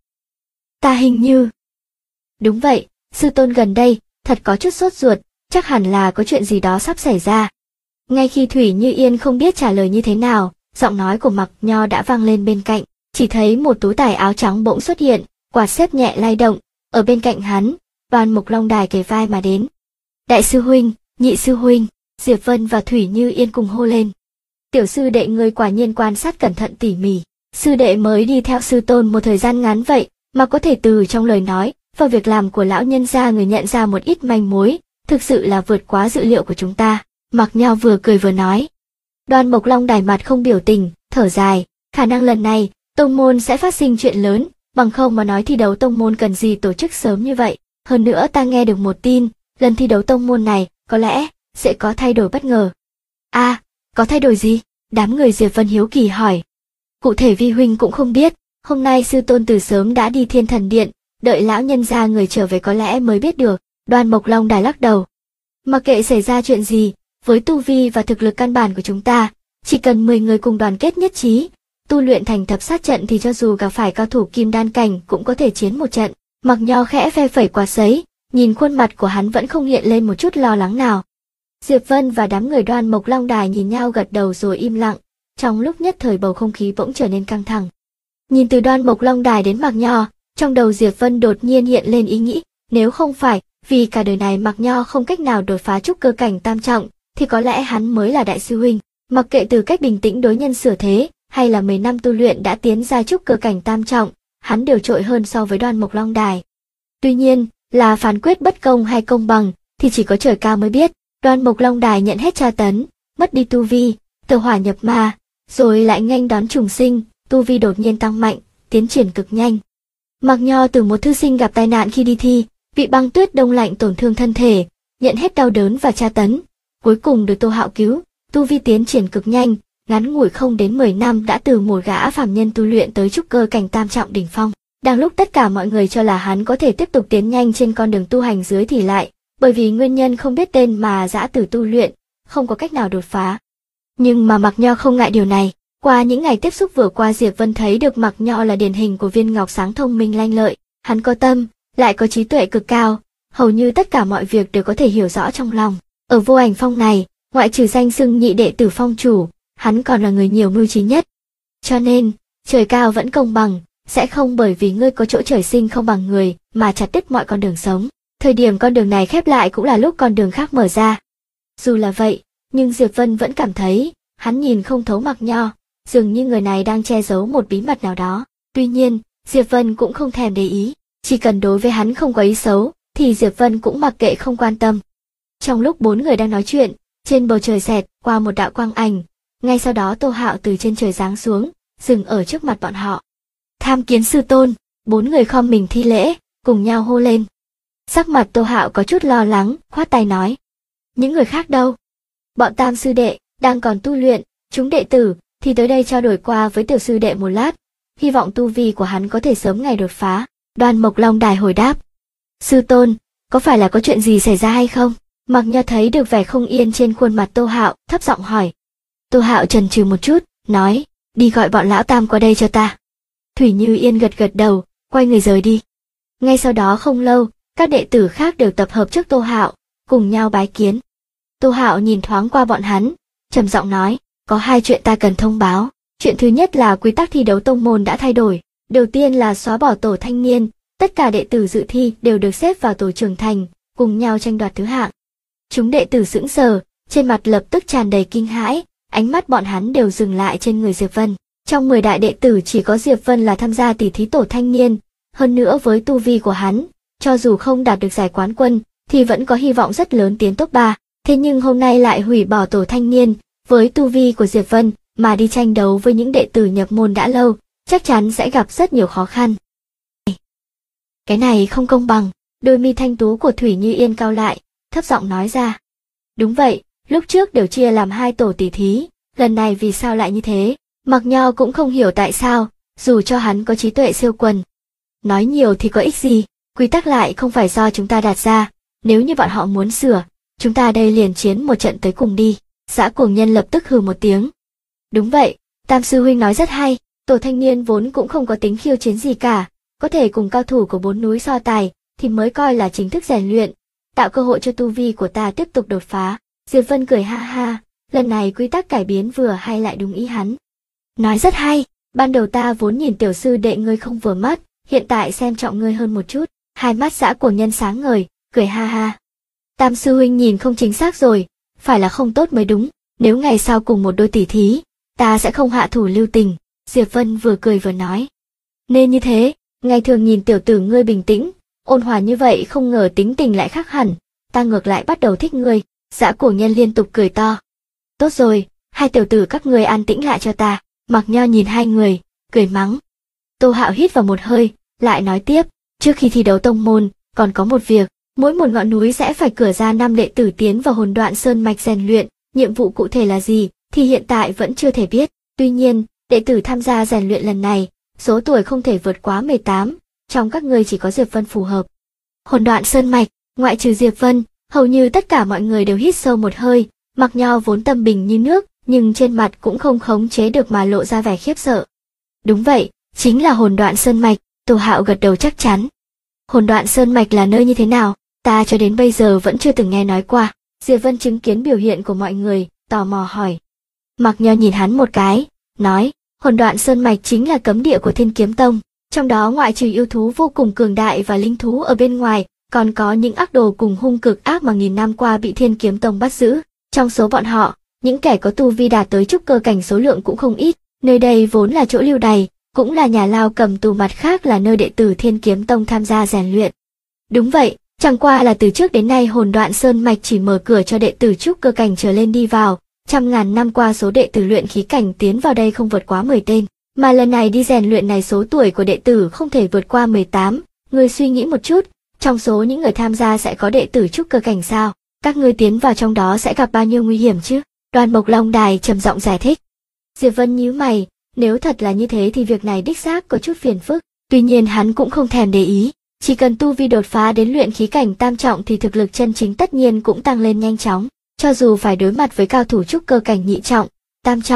Ta hình như. Đúng vậy, sư tôn gần đây, thật có chút sốt ruột, chắc hẳn là có chuyện gì đó sắp xảy ra. Ngay khi Thủy Như Yên không biết trả lời như thế nào, giọng nói của Mạc Nho đã vang lên bên cạnh, chỉ thấy một tú tài áo trắng bỗng xuất hiện, quạt xếp nhẹ lay động, ở bên cạnh hắn, Đoan Mục Long Đài kề vai mà đến. Đại sư huynh, nhị sư huynh, Diệp Vân và Thủy Như Yên cùng hô lên. Tiểu sư đệ ngươi quả nhiên quan sát cẩn thận tỉ mỉ, sư đệ mới đi theo sư tôn một thời gian ngắn vậy, mà có thể từ trong lời nói và việc làm của lão nhân gia người nhận ra một ít manh mối, thực sự là vượt quá dự liệu của chúng ta. Mạc Nho vừa cười vừa nói. Đoan Mục Long Đài mặt không biểu tình, thở dài, khả năng lần này, tông môn sẽ phát sinh chuyện lớn, bằng không mà nói thi đấu tông môn cần gì tổ chức sớm như vậy. Hơn nữa ta nghe được một tin, lần thi đấu tông môn này, có lẽ, sẽ có thay đổi bất ngờ. Có thay đổi gì? Đám người Diệp Vân hiếu kỳ hỏi. Cụ thể vi huynh cũng không biết, hôm nay sư tôn từ sớm đã đi Thiên Thần Điện, đợi lão nhân gia người trở về có lẽ mới biết được. Đoan Mục Long Đài lắc đầu. Mặc kệ xảy ra chuyện gì, với tu vi và thực lực căn bản của chúng ta, chỉ cần 10 người cùng đoàn kết nhất trí, tu luyện thành thập sát trận thì cho dù gặp phải cao thủ kim đan cảnh cũng có thể chiến một trận. Mạc Nho khẽ phe phẩy quạt sấy, nhìn khuôn mặt của hắn vẫn không hiện lên một chút lo lắng nào. Diệp Vân và đám người Đoan Mục Long Đài nhìn nhau gật đầu rồi im lặng, trong lúc nhất thời bầu không khí bỗng trở nên căng thẳng. Nhìn từ Đoan Mục Long Đài đến Mạc Nho, trong đầu Diệp Vân đột nhiên hiện lên ý nghĩ, nếu không phải vì cả đời này Mạc Nho không cách nào đột phá trúc cơ cảnh tam trọng, thì có lẽ hắn mới là đại sư huynh. Mặc kệ từ cách bình tĩnh đối nhân xử thế, hay là 10 năm tu luyện đã tiến ra trúc cơ cảnh tam trọng, hắn đều trội hơn so với Đoan Mục Long Đài. Tuy nhiên, là phán quyết bất công hay công bằng, thì chỉ có trời cao mới biết. Đoan Mục Long Đài nhận hết tra tấn, mất đi tu vi, tẩu hỏa nhập ma, rồi lại nghênh đón trùng sinh, tu vi đột nhiên tăng mạnh, tiến triển cực nhanh. Mạc Nho từ một thư sinh gặp tai nạn khi đi thi, bị băng tuyết đông lạnh tổn thương thân thể, nhận hết đau đớn và tra tấn, cuối cùng được Tô Hạo cứu, tu vi tiến triển cực nhanh, ngắn ngủi không đến 10 năm đã từ một gã phàm nhân tu luyện tới trúc cơ cảnh tam trọng đỉnh phong. Đang lúc tất cả mọi người cho là hắn có thể tiếp tục tiến nhanh trên con đường tu hành dưới thì lại, bởi vì nguyên nhân không biết tên mà dã tử tu luyện, không có cách nào đột phá. Nhưng mà Mạc Nho không ngại điều này, Qua những ngày tiếp xúc vừa qua, Diệp Vân thấy được Mạc Nho là điển hình của viên ngọc sáng thông minh lanh lợi, hắn có tâm, lại có trí tuệ cực cao, hầu như tất cả mọi việc đều có thể hiểu rõ trong lòng. Ở Vô Ảnh Phong này, ngoại trừ danh xưng nhị đệ tử phong chủ, hắn còn là người nhiều mưu trí nhất. Cho nên, trời cao vẫn công bằng, sẽ không bởi vì ngươi có chỗ trời sinh không bằng người mà chặt đứt mọi con đường sống. Thời điểm con đường này khép lại cũng là lúc con đường khác mở ra. Dù là vậy, nhưng Diệp Vân vẫn cảm thấy, hắn nhìn không thấu Mạc Nho, dường như người này đang che giấu một bí mật nào đó. Tuy nhiên, Diệp Vân cũng không thèm để ý, chỉ cần đối với hắn không có ý xấu, thì Diệp Vân cũng mặc kệ không quan tâm. Trong lúc bốn người đang nói chuyện, trên bầu trời xẹt qua một đạo quang ảnh, ngay sau đó Tô Hạo từ trên trời giáng xuống, dừng ở trước mặt bọn họ. Tham kiến sư tôn, bốn người khom mình thi lễ, cùng nhau hô lên. Sắc mặt Tô Hạo có chút lo lắng, khoát tay nói. Những người khác đâu? Bọn tam sư đệ, đang còn tu luyện, chúng đệ tử, thì tới đây trao đổi qua với tiểu sư đệ một lát, hy vọng tu vi của hắn có thể sớm ngày đột phá. Đoan Mộc Long Đài hồi đáp. Sư tôn, có phải là có chuyện gì xảy ra hay không? Mạc Nho thấy được vẻ không yên trên khuôn mặt Tô Hạo, thấp giọng hỏi. Tô Hạo chần chừ một chút, nói, đi gọi bọn lão tam qua đây cho ta. Thủy Như Yên gật gật đầu, quay người rời đi. Ngay sau đó không lâu, các đệ tử khác đều tập hợp trước Tô Hạo, cùng nhau bái kiến. Tô Hạo nhìn thoáng qua bọn hắn, trầm giọng nói, có hai chuyện ta cần thông báo. Chuyện thứ nhất là quy tắc thi đấu tông môn đã thay đổi. Đầu tiên là xóa bỏ tổ thanh niên, tất cả đệ tử dự thi đều được xếp vào tổ trưởng thành, cùng nhau tranh đoạt thứ hạng. Chúng đệ tử sững sờ, trên mặt lập tức tràn đầy kinh hãi, ánh mắt bọn hắn đều dừng lại trên người Diệp Vân. Trong 10 đại đệ tử chỉ có Diệp Vân là tham gia tỷ thí tổ thanh niên, hơn nữa với tu vi của hắn, cho dù không đạt được giải quán quân, thì vẫn có hy vọng rất lớn tiến top 3. Thế nhưng hôm nay lại hủy bỏ tổ thanh niên, với tu vi của Diệp Vân mà đi tranh đấu với những đệ tử nhập môn đã lâu, chắc chắn sẽ gặp rất nhiều khó khăn. Cái này không công bằng, đôi mi thanh tú của Thủy Như Yên cau lại, thấp giọng nói ra. Đúng vậy, lúc trước đều chia làm 2 tổ tỷ thí, lần này vì sao lại như thế? Mạc Nho cũng không hiểu tại sao, dù cho hắn có trí tuệ siêu quần. Nói nhiều thì có ích gì, quy tắc lại không phải do chúng ta đặt ra, nếu như bọn họ muốn sửa, chúng ta đây liền chiến một trận tới cùng đi. Dã Cuồng Nhân lập tức hừ một tiếng. Đúng vậy, Tam sư huynh nói rất hay, tổ thanh niên vốn cũng không có tính khiêu chiến gì cả, có thể cùng cao thủ của 4 núi so tài, thì mới coi là chính thức rèn luyện, tạo cơ hội cho tu vi của ta tiếp tục đột phá. Diệp Vân cười ha ha, lần này quy tắc cải biến vừa hay lại đúng ý hắn. Nói rất hay, ban đầu ta vốn nhìn tiểu sư đệ ngươi không vừa mắt, hiện tại xem trọng ngươi hơn một chút. Hai mắt Dã Cuồng Nhân sáng ngời, cười ha ha. Tam sư huynh nhìn không chính xác rồi, phải là không tốt mới đúng, nếu ngày sau cùng một đôi tỷ thí, ta sẽ không hạ thủ lưu tình. Diệp Vân vừa cười vừa nói. Nên như thế, ngày thường nhìn tiểu tử ngươi bình tĩnh, ôn hòa như vậy, không ngờ tính tình lại khác hẳn, ta ngược lại bắt đầu thích ngươi. Dã Cuồng Nhân liên tục cười to. Tốt rồi, hai tiểu tử các ngươi an tĩnh lại cho ta. Mạc Nho nhìn hai người, cười mắng. Tô Hạo hít vào một hơi, lại nói tiếp, trước khi thi đấu tông môn, còn có một việc, mỗi một ngọn núi sẽ phải cử ra 5 đệ tử tiến vào Hồn Đoạn Sơn mạch rèn luyện, nhiệm vụ cụ thể là gì thì hiện tại vẫn chưa thể biết. Tuy nhiên, đệ tử tham gia rèn luyện lần này, số tuổi không thể vượt quá 18, trong các ngươi chỉ có Diệp Vân phù hợp. Hồn Đoạn Sơn mạch, ngoại trừ Diệp Vân, hầu như tất cả mọi người đều hít sâu một hơi. Mạc Nho vốn tâm bình như nước, nhưng trên mặt cũng không khống chế được mà lộ ra vẻ khiếp sợ. Đúng vậy, chính là Hồn Đoạn Sơn mạch. Tô Hạo gật đầu chắc chắn. Hồn Đoạn Sơn mạch là nơi như thế nào? Ta cho đến bây giờ vẫn chưa từng nghe nói qua. Diệp Vân chứng kiến biểu hiện của mọi người, tò mò hỏi. Mạc Nho nhìn hắn một cái, nói, Hồn Đoạn Sơn mạch chính là cấm địa của Thiên Kiếm Tông, trong đó ngoại trừ yêu thú vô cùng cường đại và linh thú ở bên ngoài, còn có những ác đồ cùng hung cực ác mà nghìn năm qua bị Thiên Kiếm Tông bắt giữ. Trong số bọn họ, những kẻ có tu vi đạt tới trúc cơ cảnh số lượng cũng không ít, nơi đây vốn là chỗ lưu đày, cũng là nhà lao cầm tù, mặt khác là nơi đệ tử Thiên Kiếm Tông tham gia rèn luyện. Đúng vậy, chẳng qua là từ trước đến nay Hồn Đoạn Sơn mạch chỉ mở cửa cho đệ tử trúc cơ cảnh trở lên đi vào, trăm ngàn năm qua số đệ tử luyện khí cảnh tiến vào đây không vượt quá 10 tên, mà lần này đi rèn luyện này số tuổi của đệ tử không thể vượt qua 18, ngươi suy nghĩ một chút, trong số những người tham gia sẽ có đệ tử trúc cơ cảnh sao? Các ngươi tiến vào trong đó sẽ gặp bao nhiêu nguy hiểm chứ? Đoan Mộc Long Đài trầm giọng giải thích. Diệp Vân nhíu mày, nếu thật là như thế thì việc này đích xác có chút phiền phức, tuy nhiên hắn cũng không thèm để ý, chỉ cần tu vi đột phá đến luyện khí cảnh tam trọng thì thực lực chân chính tất nhiên cũng tăng lên nhanh chóng, cho dù phải đối mặt với cao thủ trúc cơ cảnh nhị trọng, tam trọng,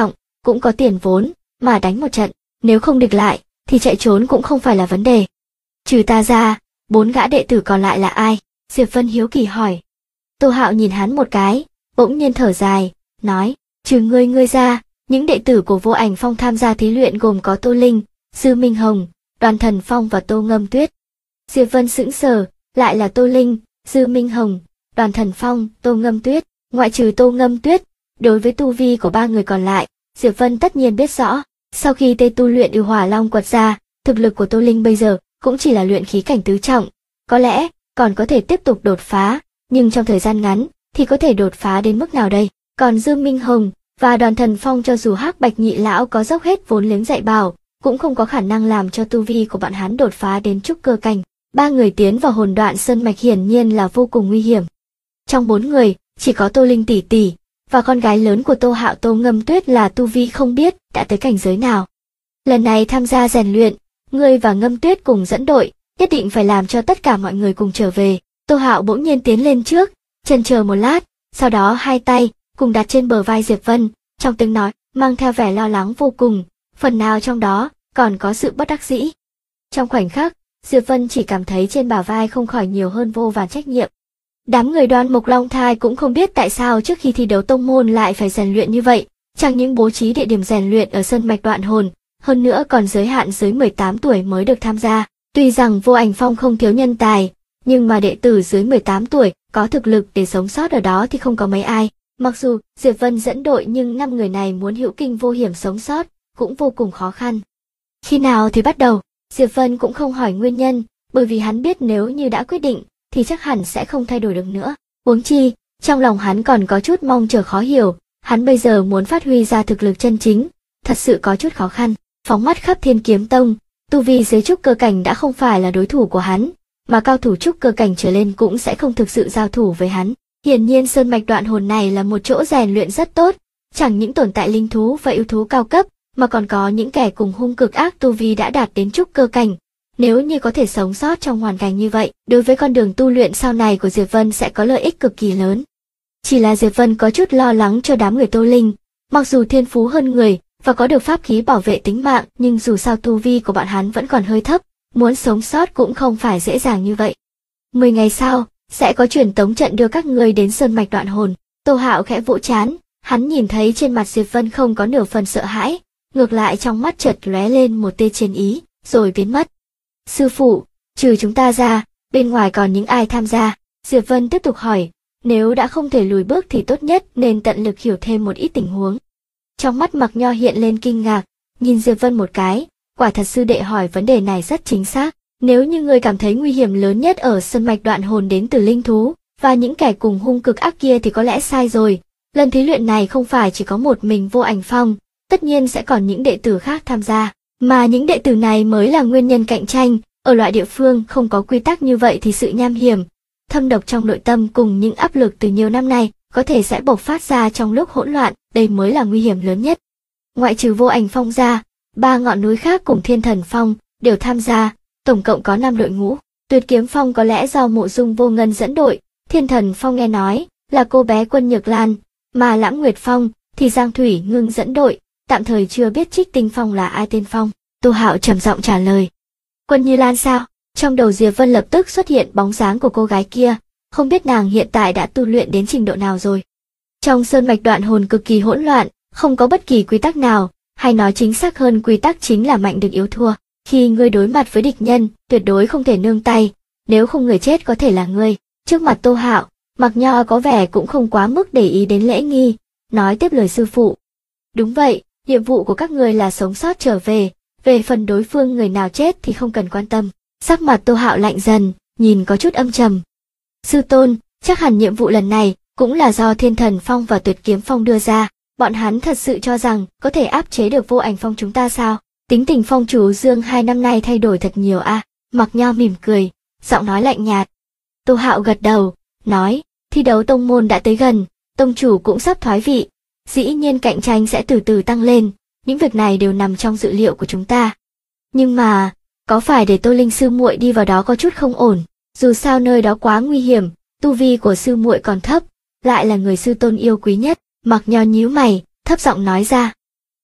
cũng có tiền vốn, mà đánh một trận, nếu không địch lại, thì chạy trốn cũng không phải là vấn đề. Trừ ta ra, 4 gã đệ tử còn lại là ai? Diệp Vân hiếu kỳ hỏi. Tô Hạo nhìn hắn một cái, bỗng nhiên thở dài, nói, trừ ngươi ra, những đệ tử của Vô Ảnh Phong tham gia thí luyện gồm có Tô Linh, Dư Minh Hồng, Đoàn Thần Phong và Tô Ngâm Tuyết. Diệp Vân sững sờ, lại là Tô Linh, Dư Minh Hồng, Đoàn Thần Phong, Tô Ngâm Tuyết, ngoại trừ Tô Ngâm Tuyết, đối với tu vi của 3 người còn lại, Diệp Vân tất nhiên biết rõ. Sau khi tê tu luyện Ưu Hỏa Long quật ra, thực lực của Tô Linh bây giờ cũng chỉ là luyện khí cảnh tứ trọng, có lẽ còn có thể tiếp tục đột phá, nhưng trong thời gian ngắn thì có thể đột phá đến mức nào đây? Còn Dư Minh Hồng và Đoàn Thần Phong cho dù Hắc Bạch Nhị lão có dốc hết vốn liếng dạy bảo, cũng không có khả năng làm cho tu vi của bọn hắn đột phá đến trúc cơ cảnh. 3 người tiến vào Hồn Đoạn Sơn mạch hiển nhiên là vô cùng nguy hiểm. Trong 4 người, chỉ có Tô Linh tỷ tỷ và con gái lớn của Tô Hạo Tô Ngâm Tuyết là tu vi không biết đã tới cảnh giới nào. Lần này tham gia rèn luyện, ngươi và Ngâm Tuyết cùng dẫn đội, nhất định phải làm cho tất cả mọi người cùng trở về. Tô Hạo bỗng nhiên tiến lên trước, chần chờ một lát, sau đó hai tay cùng đặt trên bờ vai Diệp Vân, trong tiếng nói mang theo vẻ lo lắng vô cùng, phần nào trong đó còn có sự bất đắc dĩ. Trong khoảnh khắc, Diệp Vân chỉ cảm thấy trên bả vai không khỏi nhiều hơn vô vàn trách nhiệm. Đám người Đoan Mục Long Thai cũng không biết tại sao trước khi thi đấu tông môn lại phải rèn luyện như vậy, chẳng những bố trí địa điểm rèn luyện ở Sơn Mạch Đoạn Hồn, hơn nữa còn giới hạn dưới 18 tuổi mới được tham gia. Tuy rằng Vô Ảnh Phong không thiếu nhân tài, nhưng mà đệ tử dưới 18 tuổi có thực lực để sống sót ở đó thì không có mấy ai. Mặc dù Diệp Vân dẫn đội nhưng 5 người này muốn hữu kinh vô hiểm sống sót cũng vô cùng khó khăn. Khi nào thì bắt đầu? Diệp Vân cũng không hỏi nguyên nhân, bởi vì hắn biết nếu như đã quyết định thì chắc hẳn sẽ không thay đổi được nữa. Huống chi, trong lòng hắn còn có chút mong chờ khó hiểu, hắn bây giờ muốn phát huy ra thực lực chân chính, thật sự có chút khó khăn. Phóng mắt khắp Thiên Kiếm Tông, tu vi dưới trúc cơ cảnh đã không phải là đối thủ của hắn, mà cao thủ trúc cơ cảnh trở lên cũng sẽ không thực sự giao thủ với hắn. Hiển nhiên Sơn Mạch Đoạn Hồn này là một chỗ rèn luyện rất tốt, chẳng những tồn tại linh thú và yêu thú cao cấp, mà còn có những kẻ cùng hung cực ác tu vi đã đạt đến trúc cơ cảnh. Nếu như có thể sống sót trong hoàn cảnh như vậy, đối với con đường tu luyện sau này của Diệp Vân sẽ có lợi ích cực kỳ lớn. Chỉ là Diệp Vân có chút lo lắng cho đám người Tô Linh, mặc dù thiên phú hơn người và có được pháp khí bảo vệ tính mạng, nhưng dù sao tu vi của bọn hắn vẫn còn hơi thấp, muốn sống sót cũng không phải dễ dàng như vậy. 10 ngày sau, sẽ có truyền tống trận đưa các ngươi đến Sơn Mạch Đoạn Hồn. Tô Hạo khẽ vỗ trán, hắn nhìn thấy trên mặt Diệp Vân không có nửa phần sợ hãi, ngược lại trong mắt chợt lóe lên một tia chiến ý, rồi biến mất. Sư phụ, trừ chúng ta ra, bên ngoài còn những ai tham gia? Diệp Vân tiếp tục hỏi, nếu đã không thể lùi bước thì tốt nhất nên tận lực hiểu thêm một ít tình huống. Trong mắt Mặc Nho hiện lên kinh ngạc, nhìn Diệp Vân một cái, quả thật sư đệ hỏi vấn đề này rất chính xác. Nếu như người cảm thấy nguy hiểm lớn nhất ở Sơn Mạch Đoạn Hồn đến từ linh thú và những kẻ cùng hung cực ác kia thì có lẽ sai rồi. Lần thí luyện này không phải chỉ có một mình Vô Ảnh Phong, tất nhiên sẽ còn những đệ tử khác tham gia, mà những đệ tử này mới là nguyên nhân cạnh tranh. Ở loại địa phương không có quy tắc như vậy thì sự nham hiểm, thâm độc trong nội tâm cùng những áp lực từ nhiều năm nay có thể sẽ bộc phát ra trong lúc hỗn loạn, đây mới là nguy hiểm lớn nhất. Ngoại trừ Vô Ảnh Phong ra, 3 ngọn núi khác cùng Thiên Thần Phong đều tham gia, tổng cộng có 5 đội ngũ. Tuyệt Kiếm Phong có lẽ do Mộ Dung Vô Ngân dẫn đội, Thiên Thần Phong nghe nói là cô bé Quân Nhược Lan, mà Lãng Nguyệt Phong thì Giang Thủy Ngưng dẫn đội, tạm thời chưa biết Trích Tinh Phong là ai tên phong. Tô Hạo trầm giọng trả lời. Quân Như Lan sao? Trong đầu Diệp Vân lập tức xuất hiện bóng dáng của cô gái kia, không biết nàng hiện tại đã tu luyện đến trình độ nào rồi. Trong Sơn Mạch Đoạn Hồn cực kỳ hỗn loạn, không có bất kỳ quy tắc nào, hay nói chính xác hơn quy tắc chính là mạnh được yếu thua. Khi ngươi đối mặt với địch nhân, tuyệt đối không thể nương tay, nếu không người chết có thể là ngươi. Trước mặt Tô Hạo, Mặc Nho có vẻ cũng không quá mức để ý đến lễ nghi, nói tiếp lời sư phụ. Đúng vậy, nhiệm vụ của các người là sống sót trở về, về phần đối phương người nào chết thì không cần quan tâm. Sắc mặt Tô Hạo lạnh dần, nhìn có chút âm trầm. Sư tôn, chắc hẳn nhiệm vụ lần này cũng là do Thiên Thần Phong và Tuyệt Kiếm Phong đưa ra. Bọn hắn thật sự cho rằng có thể áp chế được Vô Ảnh Phong chúng ta sao? Tính tình phong chủ Dương 2 năm nay thay đổi thật nhiều à? Mặc Nho mỉm cười, giọng nói lạnh nhạt. Tô Hạo gật đầu, nói, thi đấu tông môn đã tới gần, tông chủ cũng sắp thoái vị, dĩ nhiên cạnh tranh sẽ từ từ tăng lên, những việc này đều nằm trong dự liệu của chúng ta. Nhưng mà, có phải để Tô Linh sư muội đi vào đó có chút không ổn, dù sao nơi đó quá nguy hiểm, tu vi của sư muội còn thấp, lại là người sư tôn yêu quý nhất. Mặc Nho nhíu mày, thấp giọng nói ra.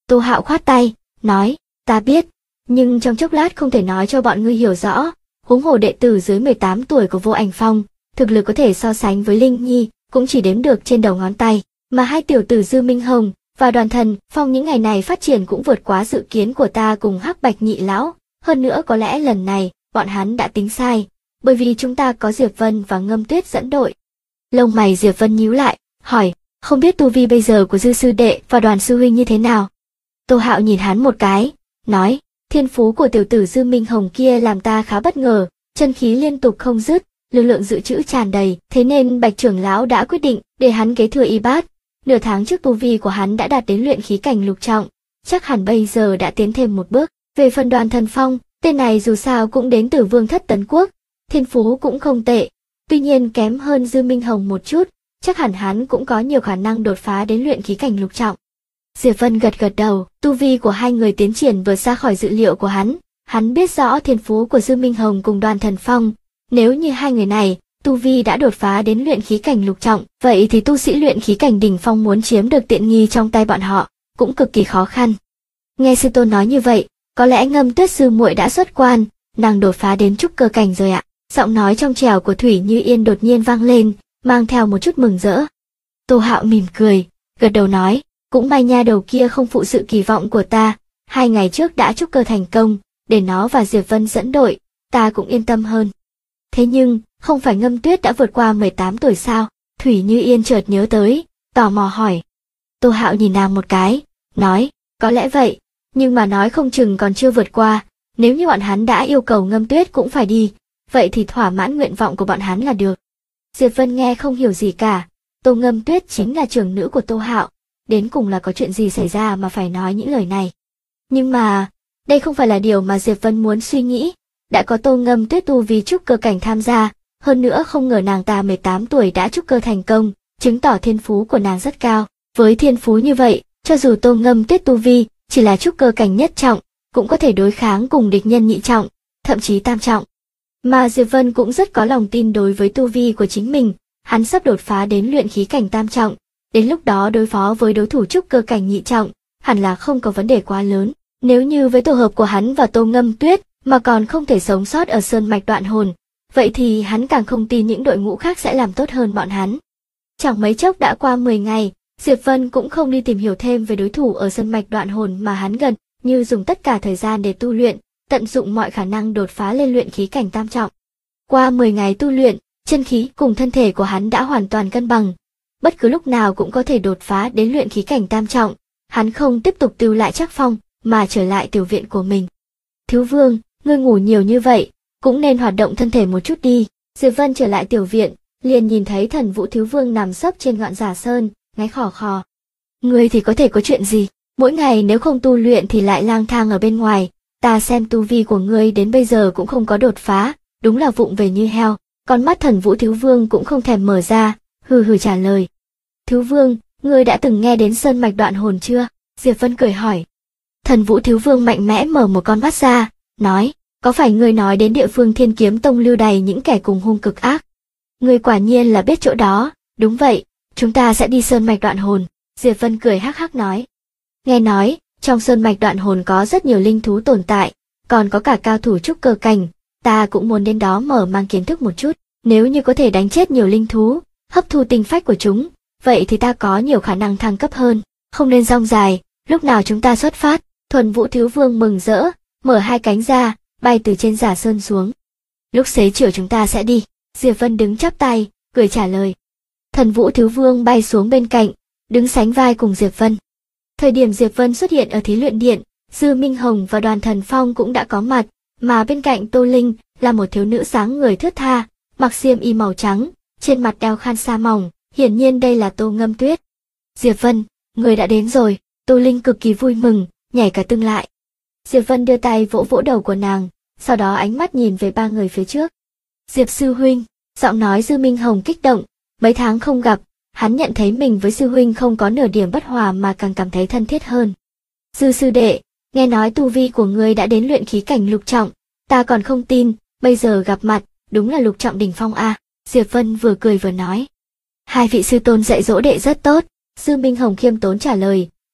Tô Hạo khoát tay, nói, ta biết, nhưng trong chốc lát không thể nói cho bọn ngươi hiểu rõ, huống hồ đệ tử dưới 18 tuổi của Vô Ảnh Phong, thực lực có thể so sánh với Linh Nhi, cũng chỉ đếm được trên đầu ngón tay, mà hai tiểu tử Dư Minh Hồng và Đoàn Thần Phong những ngày này phát triển cũng vượt quá dự kiến của ta cùng Hắc Bạch nhị lão, hơn nữa có lẽ lần này, bọn hắn đã tính sai, bởi vì chúng ta có Diệp Vân và Ngâm Tuyết dẫn đội. Lông mày Diệp Vân nhíu lại, hỏi, không biết tu vi bây giờ của Dư sư đệ và Đoàn sư huynh như thế nào? Tô Hạo nhìn hắn một cái, nói, thiên phú của tiểu tử Dư Minh Hồng kia làm ta khá bất ngờ, chân khí liên tục không dứt, lực lượng dự trữ tràn đầy, thế nên Bạch trưởng lão đã quyết định để hắn kế thừa y bát. Nửa tháng trước tu vi của hắn đã đạt đến luyện khí cảnh lục trọng, chắc hẳn bây giờ đã tiến thêm một bước. Về phần Đoàn Thần Phong, tên này dù sao cũng đến từ Vương Thất Tấn Quốc, thiên phú cũng không tệ, tuy nhiên kém hơn Dư Minh Hồng một chút, chắc hẳn hắn cũng có nhiều khả năng đột phá đến luyện khí cảnh lục trọng. Diệp Vân gật gật đầu, tu vi của hai người tiến triển vượt xa khỏi dự liệu của hắn biết rõ thiên phú của Dư Minh Hồng cùng Đoàn Thần Phong, nếu như hai người này, tu vi đã đột phá đến luyện khí cảnh lục trọng, vậy thì tu sĩ luyện khí cảnh đỉnh phong muốn chiếm được tiện nghi trong tay bọn họ, cũng cực kỳ khó khăn. Nghe sư tôn nói như vậy, có lẽ Ngâm Tuyết sư muội đã xuất quan, nàng đột phá đến trúc cơ cảnh rồi ạ. Giọng nói trong trẻo của Thủy Như Yên đột nhiên vang lên, mang theo một chút mừng rỡ. Tô Hạo mỉm cười, gật đầu nói, cũng may nha đầu kia không phụ sự kỳ vọng của ta, 2 ngày trước đã trúc cơ thành công, để nó và Diệp Vân dẫn đội, ta cũng yên tâm hơn. Thế nhưng, không phải Ngâm Tuyết đã vượt qua 18 tuổi sao? Thủy Như Yên chợt nhớ tới, tò mò hỏi. Tô Hạo nhìn nàng một cái, nói, có lẽ vậy, nhưng mà nói không chừng còn chưa vượt qua, nếu như bọn hắn đã yêu cầu Ngâm Tuyết cũng phải đi, vậy thì thỏa mãn nguyện vọng của bọn hắn là được. Diệp Vân nghe không hiểu gì cả, Tô Ngâm Tuyết chính là trưởng nữ của Tô Hạo, đến cùng là có chuyện gì xảy ra mà phải nói những lời này. Nhưng mà, đây không phải là điều mà Diệp Vân muốn suy nghĩ, đã có Tô Ngâm Tuyết tu vi trúc cơ cảnh tham gia, hơn nữa không ngờ nàng ta 18 tuổi đã trúc cơ thành công, chứng tỏ thiên phú của nàng rất cao. Với thiên phú như vậy, cho dù Tô Ngâm Tuyết tu vi chỉ là trúc cơ cảnh nhất trọng, cũng có thể đối kháng cùng địch nhân nhị trọng, thậm chí tam trọng. Mà Diệp Vân cũng rất có lòng tin đối với tu vi của chính mình, hắn sắp đột phá đến luyện khí cảnh tam trọng, đến lúc đó đối phó với đối thủ trúc cơ cảnh nhị trọng, hẳn là không có vấn đề quá lớn. Nếu như với tổ hợp của hắn và Tô Ngâm Tuyết mà còn không thể sống sót ở sơn mạch đoạn hồn, vậy thì hắn càng không tin những đội ngũ khác sẽ làm tốt hơn bọn hắn. Chẳng mấy chốc đã qua 10 ngày, Diệp Vân cũng không đi tìm hiểu thêm về đối thủ ở sơn mạch đoạn hồn mà hắn gần như dùng tất cả thời gian để tu luyện, tận dụng mọi khả năng đột phá lên luyện khí cảnh tam trọng. Qua 10 ngày tu luyện, chân khí cùng thân thể của hắn đã hoàn toàn cân bằng, bất cứ lúc nào cũng có thể đột phá đến luyện khí cảnh tam trọng. Hắn không tiếp tục lưu lại Trác Phong, mà trở lại tiểu viện của mình. Thiếu Vương, ngươi ngủ nhiều như vậy, cũng nên hoạt động thân thể một chút đi. Diệp Vân trở lại tiểu viện, liền nhìn thấy Thần Vũ Thiếu Vương nằm sấp trên ngọn giả sơn, ngáy khò khò. Ngươi thì có thể có chuyện gì? Mỗi ngày nếu không tu luyện thì lại lang thang ở bên ngoài. Ta xem tu vi của ngươi đến bây giờ cũng không có đột phá, đúng là vụng về như heo. Con mắt Thần Vũ Thiếu Vương cũng không thèm mở ra, hừ hừ trả lời. Thiếu Vương, ngươi đã từng nghe đến sơn mạch đoạn hồn chưa? Diệp Vân cười hỏi. Thần Vũ Thiếu Vương mạnh mẽ mở một con mắt ra, nói, có phải ngươi nói đến địa phương Thiên Kiếm Tông lưu đày những kẻ cùng hung cực ác? Ngươi quả nhiên là biết chỗ đó, đúng vậy, chúng ta sẽ đi sơn mạch đoạn hồn. Diệp Vân cười hắc hắc nói. Nghe nói, trong sơn mạch đoạn hồn có rất nhiều linh thú tồn tại, còn có cả cao thủ trúc cơ cảnh, ta cũng muốn đến đó mở mang kiến thức một chút, nếu như có thể đánh chết nhiều linh thú, hấp thu tinh phách của chúng, vậy thì ta có nhiều khả năng thăng cấp hơn, không nên rong dài, lúc nào chúng ta xuất phát? Thuần Vũ Thiếu Vương mừng rỡ, mở hai cánh ra, bay từ trên giả sơn xuống. Lúc xế chiều chúng ta sẽ đi. Diệp Vân đứng chắp tay, cười trả lời. Thần Vũ Thiếu Vương bay xuống bên cạnh, đứng sánh vai cùng Diệp Vân. Thời điểm Diệp Vân xuất hiện ở thí luyện điện, Dư Minh Hồng và Đoàn Thần Phong cũng đã có mặt, mà bên cạnh Tô Linh là một thiếu nữ sáng người thướt tha, mặc xiêm y màu trắng, trên mặt đeo khăn sa mỏng, hiển nhiên đây là Tô Ngâm Tuyết. Diệp Vân, người đã đến rồi. Tô Linh cực kỳ vui mừng, nhảy cả tưng lại. Diệp Vân đưa tay vỗ vỗ đầu của nàng, sau đó ánh mắt nhìn về ba người phía trước. Diệp sư huynh, giọng nói Dư Minh Hồng kích động, mấy tháng không gặp, hắn nhận thấy mình với sư huynh không có nửa điểm bất hòa mà càng cảm thấy thân thiết hơn. Dư sư đệ, nghe nói tu vi của ngươi đã đến luyện khí cảnh lục trọng, ta còn không tin, bây giờ gặp mặt, đúng là lục trọng đỉnh phong a. Diệp Vân vừa cười vừa nói. Hai vị sư tôn dạy dỗ đệ rất tốt, Dư Minh Hồng khiêm tốn trả lời,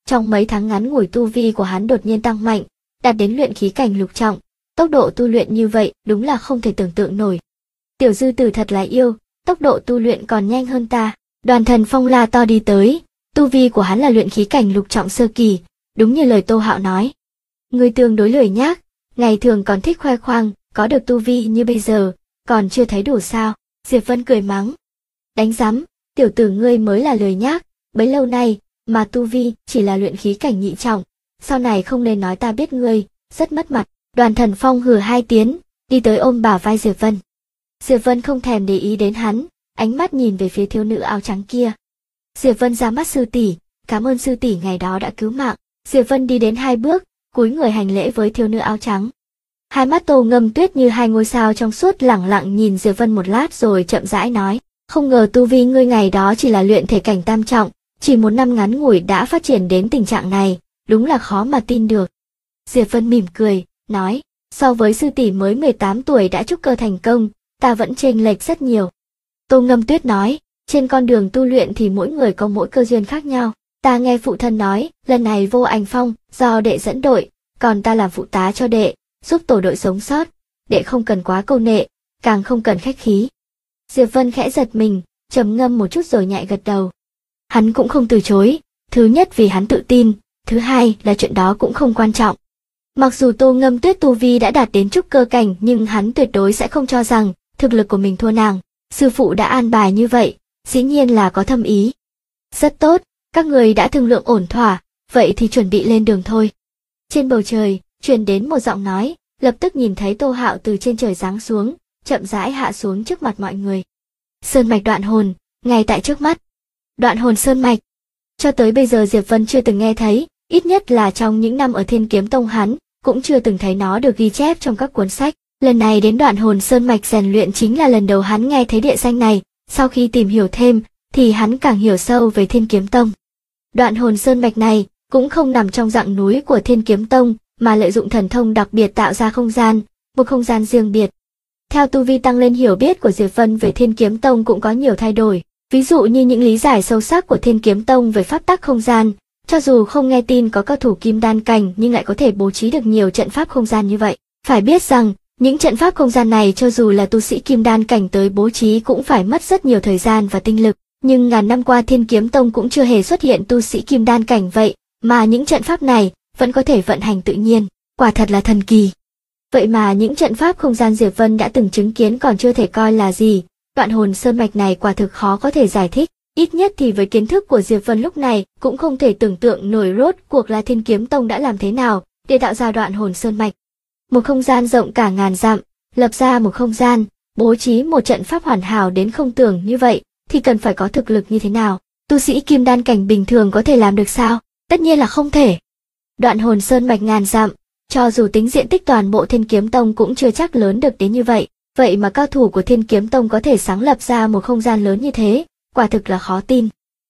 Trong mấy tháng ngắn ngủi tu vi của hắn đột nhiên tăng mạnh, đạt đến luyện khí cảnh lục trọng, tốc độ tu luyện như vậy đúng là không thể tưởng tượng nổi. Tiểu dư tử thật là yêu, tốc độ tu luyện còn nhanh hơn ta. Đoàn Thần Phong la to đi tới, tu vi của hắn là luyện khí cảnh lục trọng sơ kỳ, đúng như lời Tô Hạo nói. Ngươi tương đối lười nhác, ngày thường còn thích khoe khoang, có được tu vi như bây giờ, còn chưa thấy đủ sao? Diệp Vân cười mắng. Đánh rắm, tiểu tử ngươi mới là lười nhác, bấy lâu nay, mà tu vi chỉ là luyện khí cảnh nhị trọng, sau này không nên nói ta biết ngươi, rất mất mặt. Đoàn Thần Phong hừ hai tiếng, đi tới ôm bả vai Diệp Vân. Diệp Vân không thèm để ý đến hắn, ánh mắt nhìn về phía thiếu nữ áo trắng kia. Diệp Vân ra mắt sư tỷ, cảm ơn sư tỷ ngày đó đã cứu mạng. Diệp Vân đi đến 2 bước, cúi người hành lễ với thiếu nữ áo trắng. Hai mắt Tô Ngâm Tuyết như 2 ngôi sao trong suốt lẳng lặng nhìn Diệp Vân một lát rồi chậm rãi nói, không ngờ tu vi ngươi ngày đó chỉ là luyện thể cảnh tam trọng, chỉ 1 năm ngắn ngủi đã phát triển đến tình trạng này, đúng là khó mà tin được. Diệp Vân mỉm cười, nói, so với sư tỷ mới 18 tuổi đã trúc cơ thành công, ta vẫn chênh lệch rất nhiều. Tô Ngâm Tuyết nói, trên con đường tu luyện thì mỗi người có mỗi cơ duyên khác nhau. Ta nghe phụ thân nói, lần này Vô Ảnh Phong do đệ dẫn đội, còn ta làm phụ tá cho đệ, giúp tổ đội sống sót. Đệ không cần quá câu nệ, càng không cần khách khí. Diệp Vân khẽ giật mình, trầm ngâm một chút rồi nhẹ gật đầu. Hắn cũng không từ chối, thứ nhất vì hắn tự tin, thứ hai là chuyện đó cũng không quan trọng. Mặc dù Tô Ngâm Tuyết tu vi đã đạt đến trúc cơ cảnh nhưng hắn tuyệt đối sẽ không cho rằng thực lực của mình thua nàng. Sư phụ đã an bài như vậy, dĩ nhiên là có thâm ý. Rất tốt, các người đã thương lượng ổn thỏa, vậy thì chuẩn bị lên đường thôi. Trên bầu trời, truyền đến một giọng nói, lập tức nhìn thấy Tô Hạo từ trên trời giáng xuống, chậm rãi hạ xuống trước mặt mọi người. Sơn mạch Đoạn Hồn, ngay tại trước mắt. Đoạn Hồn Sơn mạch. Cho tới bây giờ Diệp Vân chưa từng nghe thấy, ít nhất là trong những năm ở Thiên Kiếm Tông hắn, cũng chưa từng thấy nó được ghi chép trong các cuốn sách. Lần này đến Đoạn Hồn Sơn mạch rèn luyện chính là lần đầu hắn nghe thấy địa danh này, sau khi tìm hiểu thêm, thì hắn càng hiểu sâu về Thiên Kiếm Tông. Đoạn Hồn Sơn mạch này cũng không nằm trong dạng núi của Thiên Kiếm Tông, mà lợi dụng thần thông đặc biệt tạo ra không gian, một không gian riêng biệt. Theo tu vi tăng lên, hiểu biết của Diệp Vân về Thiên Kiếm Tông cũng có nhiều thay đổi, ví dụ như những lý giải sâu sắc của Thiên Kiếm Tông về pháp tắc không gian, cho dù không nghe tin có cao thủ kim đan cảnh nhưng lại có thể bố trí được nhiều trận pháp không gian như vậy. Phải biết rằng, những trận pháp không gian này cho dù là tu sĩ kim đan cảnh tới bố trí cũng phải mất rất nhiều thời gian và tinh lực, nhưng ngàn năm qua Thiên Kiếm Tông cũng chưa hề xuất hiện tu sĩ kim đan cảnh vậy, mà những trận pháp này vẫn có thể vận hành tự nhiên, quả thật là thần kỳ. Vậy mà những trận pháp không gian Diệp Vân đã từng chứng kiến còn chưa thể coi là gì, Đoạn Hồn Sơn mạch này quả thực khó có thể giải thích, ít nhất thì với kiến thức của Diệp Vân lúc này cũng không thể tưởng tượng nổi rốt cuộc là Thiên Kiếm Tông đã làm thế nào để tạo ra Đoạn Hồn Sơn mạch. Một không gian rộng cả ngàn dặm, lập ra một không gian, bố trí một trận pháp hoàn hảo đến không tưởng như vậy, thì cần phải có thực lực như thế nào? Tu sĩ kim đan cảnh bình thường có thể làm được sao? Tất nhiên là không thể. Đoạn Hồn Sơn mạch ngàn dặm, cho dù tính diện tích toàn bộ Thiên Kiếm Tông cũng chưa chắc lớn được đến như vậy, vậy mà cao thủ của Thiên Kiếm Tông có thể sáng lập ra một không gian lớn như thế, quả thực là khó tin.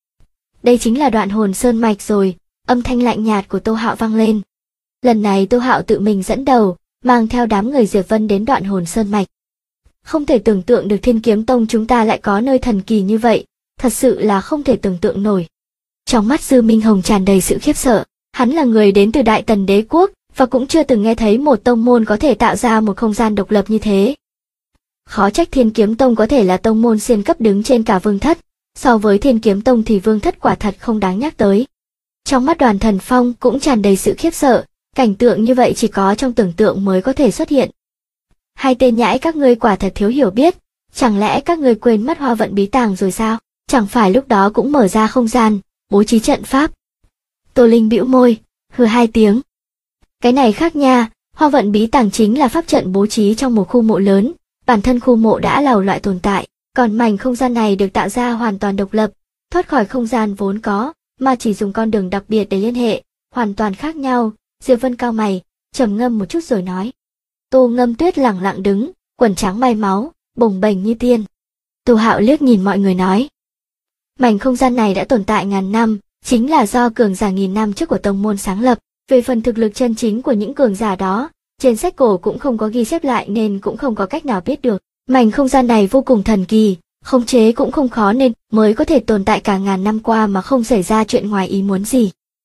Đây chính là Đoạn Hồn Sơn mạch rồi, âm thanh lạnh nhạt của Tô Hạo vang lên. Lần này Tô Hạo tự mình dẫn đầu, mang theo đám người Diệp Vân đến Đoạn Hồn Sơn mạch. Không thể tưởng tượng được Thiên Kiếm Tông chúng ta lại có nơi thần kỳ như vậy, thật sự là không thể tưởng tượng nổi. Trong mắt Dư Minh Hồng tràn đầy sự khiếp sợ, hắn là người đến từ Đại Tần Đế quốc và cũng chưa từng nghe thấy một tông môn có thể tạo ra một không gian độc lập như thế. Khó trách Thiên Kiếm Tông có thể là tông môn xuyên cấp đứng trên cả Vương Thất, so với Thiên Kiếm Tông thì Vương Thất quả thật không đáng nhắc tới. Trong mắt Đoàn Thần Phong cũng tràn đầy sự khiếp sợ, cảnh tượng như vậy chỉ có trong tưởng tượng mới có thể xuất hiện. Hai tên nhãi các ngươi quả thật thiếu hiểu biết, chẳng lẽ các ngươi quên mất Hoa Vận Bí Tàng rồi sao? Chẳng phải lúc đó cũng mở ra không gian, bố trí trận pháp. Tô Linh bĩu môi, hừ hai tiếng. Cái này khác nha, Hoa Vận Bí Tàng chính là pháp trận bố trí trong một khu mộ lớn, bản thân khu mộ đã là loại tồn tại, còn mảnh không gian này được tạo ra hoàn toàn độc lập, thoát khỏi không gian vốn có, mà chỉ dùng con đường đặc biệt để liên hệ, hoàn toàn khác nhau. Diệp Vân cau mày, trầm ngâm một chút rồi nói. Tô Ngâm Tuyết lẳng lặng đứng, quần trắng bay máu, bồng bềnh như tiên. Tô Hạo liếc nhìn mọi người nói. Mảnh không gian này đã tồn tại ngàn năm, chính là do cường giả nghìn năm trước của tông môn sáng lập. Về phần thực lực chân chính của những cường giả đó, trên sách cổ cũng không có ghi xếp lại nên cũng không có cách nào biết được. Mảnh không gian này vô cùng thần kỳ, khống chế cũng không khó nên mới có thể tồn tại cả ngàn năm qua mà không xảy ra chuyện ngoài ý muốn gì.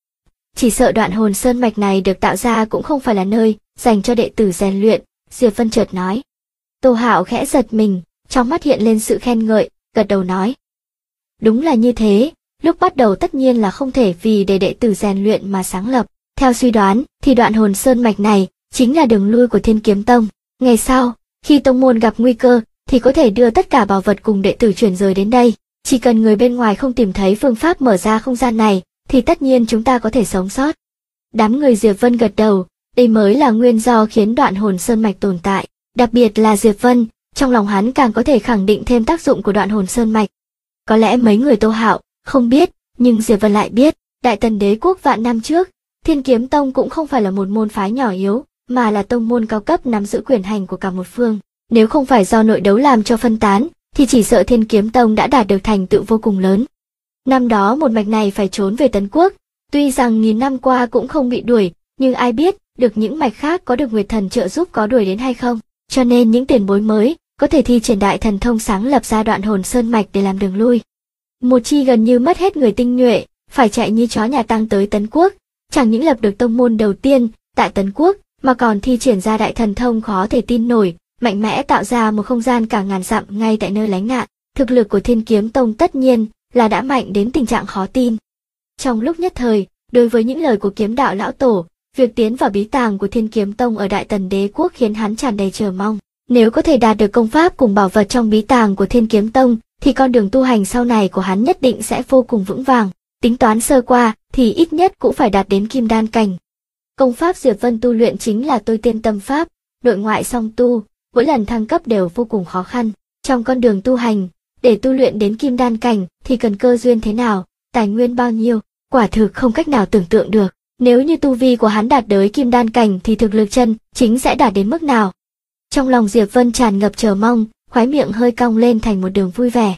chỉ sợ đoạn hồn sơn mạch này được tạo ra cũng không phải là nơi dành cho đệ tử rèn luyện, Diệp Vân chợt nói. Tô Hạo khẽ giật mình, trong mắt hiện lên sự khen ngợi, gật đầu nói. Đúng là như thế, lúc bắt đầu tất nhiên là không thể vì để đệ tử rèn luyện mà sáng lập. Theo suy đoán, thì đoạn hồn sơn mạch này chính là đường lui của Thiên Kiếm Tông. Ngày sau, khi tông môn gặp nguy cơ, thì có thể đưa tất cả bảo vật cùng đệ tử chuyển rời đến đây. Chỉ cần người bên ngoài không tìm thấy phương pháp mở ra không gian này, thì tất nhiên chúng ta có thể sống sót. Đám người Diệp Vân gật đầu, đây mới là nguyên do khiến đoạn hồn sơn mạch tồn tại. Đặc biệt là Diệp Vân, trong lòng hắn càng có thể khẳng định thêm tác dụng của đoạn hồn sơn mạch. Có lẽ mấy người Tô Hạo không biết, nhưng Diệp Vân lại biết, Đại Tần đế quốc vạn năm trước, Thiên Kiếm Tông cũng không phải là một môn phái nhỏ yếu, mà là tông môn cao cấp nắm giữ quyền hành của cả một phương. Nếu không phải do nội đấu làm cho phân tán, thì chỉ sợ Thiên Kiếm Tông đã đạt được thành tựu vô cùng lớn. Năm đó một mạch này phải trốn về Tấn Quốc, tuy rằng nghìn năm qua cũng không bị đuổi, nhưng ai biết được những mạch khác có được Nguyệt Thần trợ giúp có đuổi đến hay không. Cho nên những tiền bối mới có thể thi triển đại thần thông sáng lập ra đoạn hồn sơn mạch để làm đường lui. Một chi gần như mất hết người tinh nhuệ, phải chạy như chó nhà tăng tới Tấn Quốc, chẳng những lập được tông môn đầu tiên tại Tấn Quốc, mà còn thi triển ra đại thần thông khó thể tin nổi, mạnh mẽ tạo ra một không gian cả ngàn dặm ngay tại nơi lánh nạn. Thực lực của Thiên Kiếm Tông tất nhiên là đã mạnh đến tình trạng khó tin. Trong lúc nhất thời, đối với những lời của Kiếm Đạo lão tổ, việc tiến vào bí tàng của Thiên Kiếm Tông ở Đại Tần đế quốc khiến hắn tràn đầy chờ mong. Nếu có thể đạt được công pháp cùng bảo vật trong bí tàng của Thiên Kiếm Tông, thì con đường tu hành sau này của hắn nhất định sẽ vô cùng vững vàng. Tính toán sơ qua, thì ít nhất cũng phải đạt đến Kim Đan cảnh. Công pháp Diệp Vân tu luyện chính là Tôi Tiên Tâm Pháp, nội ngoại song tu, mỗi lần thăng cấp đều vô cùng khó khăn. Trong con đường tu hành, để tu luyện đến Kim Đan cảnh thì cần cơ duyên thế nào, tài nguyên bao nhiêu, quả thực không cách nào tưởng tượng được. Nếu như tu vi của hắn đạt tới Kim Đan cảnh thì thực lực chân chính sẽ đạt đến mức nào? Trong lòng Diệp Vân tràn ngập chờ mong, khóe miệng hơi cong lên thành một đường vui vẻ.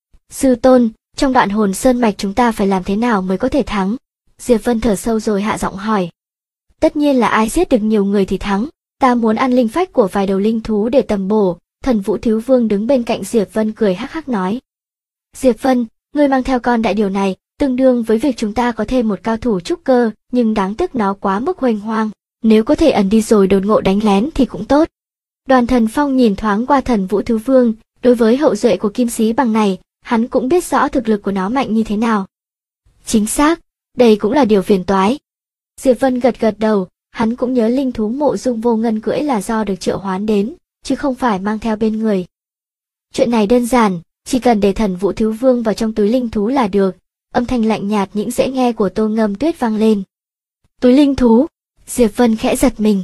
Sư tôn, trong đoạn hồn sơn mạch chúng ta phải làm thế nào mới có thể thắng? Diệp Vân thở sâu rồi hạ giọng hỏi. Tất nhiên là ai giết được nhiều người thì thắng, ta muốn ăn linh phách của vài đầu linh thú để tầm bổ. Thần Vũ Thiếu Vương đứng bên cạnh Diệp Vân cười hắc hắc nói. Diệp Vân, ngươi mang theo con đại điều này, tương đương với việc chúng ta có thêm một cao thủ trúc cơ, nhưng đáng tiếc nó quá mức huênh hoang. Nếu có thể ẩn đi rồi đột ngộ đánh lén thì cũng tốt. Đoàn Thần Phong nhìn thoáng qua Thần Vũ Thiếu Vương, đối với hậu duệ của Kim Sĩ Bằng này, hắn cũng biết rõ thực lực của nó mạnh như thế nào. Chính xác, đây cũng là điều phiền toái. Diệp Vân gật gật đầu, hắn cũng nhớ linh thú Mộ Dung Vô Ngân cưỡi là do được triệu hoán đến, chứ không phải mang theo bên người. Chuyện này đơn giản, chỉ cần để Thần Vũ Thiếu Vương vào trong túi linh thú là được. Âm thanh lạnh nhạt những dễ nghe của Tô Ngâm Tuyết vang lên. Túi linh thú? Diệp Vân khẽ giật mình.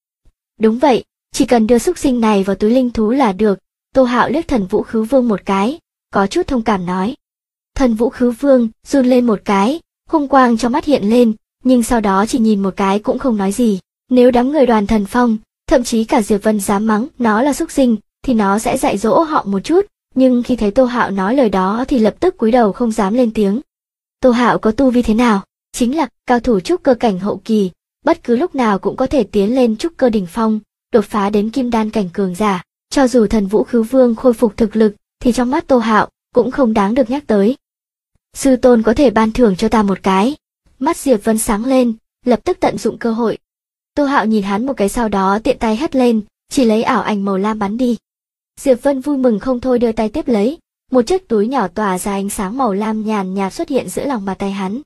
Đúng vậy, chỉ cần đưa xúc sinh này vào túi linh thú là được. Tô Hạo liếc Thần Vũ Khứ Vương một cái, có chút thông cảm nói. Thần Vũ Khứ Vương run lên một cái, hung quang trong mắt hiện lên, nhưng sau đó chỉ nhìn một cái cũng không nói gì. Nếu đám người Đoàn Thần Phong, thậm chí cả Diệp Vân dám mắng nó là xúc sinh, thì nó sẽ dạy dỗ họ một chút, nhưng khi thấy Tô Hạo nói lời đó thì lập tức cúi đầu không dám lên tiếng. Tô Hạo có tu vi thế nào? Chính là cao thủ trúc cơ cảnh hậu kỳ, bất cứ lúc nào cũng có thể tiến lên trúc cơ đỉnh phong, đột phá đến Kim Đan cảnh cường giả. Cho dù Thần Vũ Khứ Vương khôi phục thực lực, thì trong mắt Tô Hạo cũng không đáng được nhắc tới. Sư tôn có thể ban thưởng cho ta một cái. Mắt Diệp Vân sáng lên, lập tức tận dụng cơ hội. Tô Hạo nhìn hắn một cái sau đó tiện tay hất lên, chỉ lấy ảo ảnh màu lam bắn đi. Diệp Vân vui mừng không thôi đưa tay tiếp lấy, một chiếc túi nhỏ tỏa ra ánh sáng màu lam nhàn nhạt xuất hiện giữa lòng bàn tay hắn.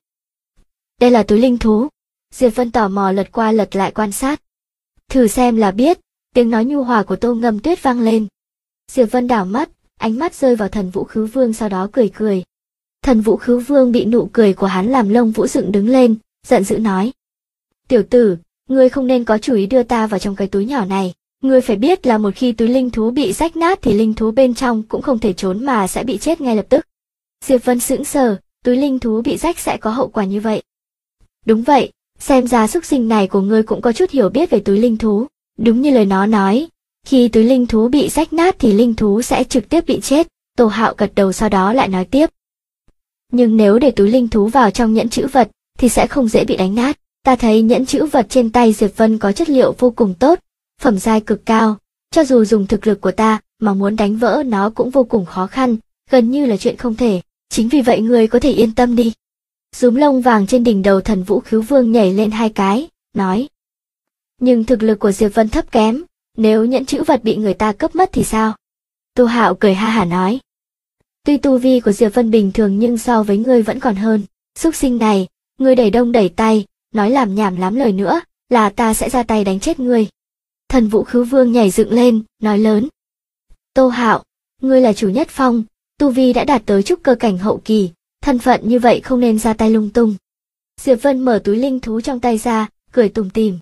Đây là túi linh thú. Diệp Vân tò mò lật qua lật lại quan sát. Thử xem là biết, tiếng nói nhu hòa của Tô Ngâm Tuyết vang lên. Diệp Vân đảo mắt, ánh mắt rơi vào Thần Vũ Khứ Vương sau đó cười cười. Thần Vũ Khứ Vương bị nụ cười của hắn làm lông vũ dựng đứng lên, giận dữ nói. Tiểu tử, ngươi không nên có chủ ý đưa ta vào trong cái túi nhỏ này. Ngươi phải biết là một khi túi linh thú bị rách nát thì linh thú bên trong cũng không thể trốn mà sẽ bị chết ngay lập tức. Diệp Vân sững sờ, túi linh thú bị rách sẽ có hậu quả như vậy. Đúng vậy, xem ra xúc sinh này của ngươi cũng có chút hiểu biết về túi linh thú. Đúng như lời nó nói, khi túi linh thú bị rách nát thì linh thú sẽ trực tiếp bị chết. Tô Hạo gật đầu sau đó lại nói tiếp. Nhưng nếu để túi linh thú vào trong nhẫn trữ vật thì sẽ không dễ bị đánh nát. Ta thấy nhẫn trữ vật trên tay Diệp Vân có chất liệu vô cùng tốt, phẩm giai cực cao, cho dù dùng thực lực của ta mà muốn đánh vỡ nó cũng vô cùng khó khăn, gần như là chuyện không thể. Chính vì vậy ngươi có thể yên tâm đi. Rúm lông vàng trên đỉnh đầu Thần Vũ Khứu Vương nhảy lên 2 cái, nói. Nhưng thực lực của Diệp Vân thấp kém, nếu nhẫn chữ vật bị người ta cướp mất thì sao? Tô Hạo cười ha hả nói. Tuy tu vi của Diệp Vân bình thường nhưng so với ngươi vẫn còn hơn. Súc sinh này, ngươi đẩy đông đẩy tay, nói làm nhảm lắm lời nữa, là ta sẽ ra tay đánh chết ngươi. Thần Vũ Khứu Vương nhảy dựng lên, nói lớn. Tô Hạo, ngươi là chủ nhất phong, tu vi đã đạt tới trúc cơ cảnh hậu kỳ, thân phận như vậy không nên ra tay lung tung. Diệp Vân mở túi linh thú trong tay ra, cười tủm tỉm.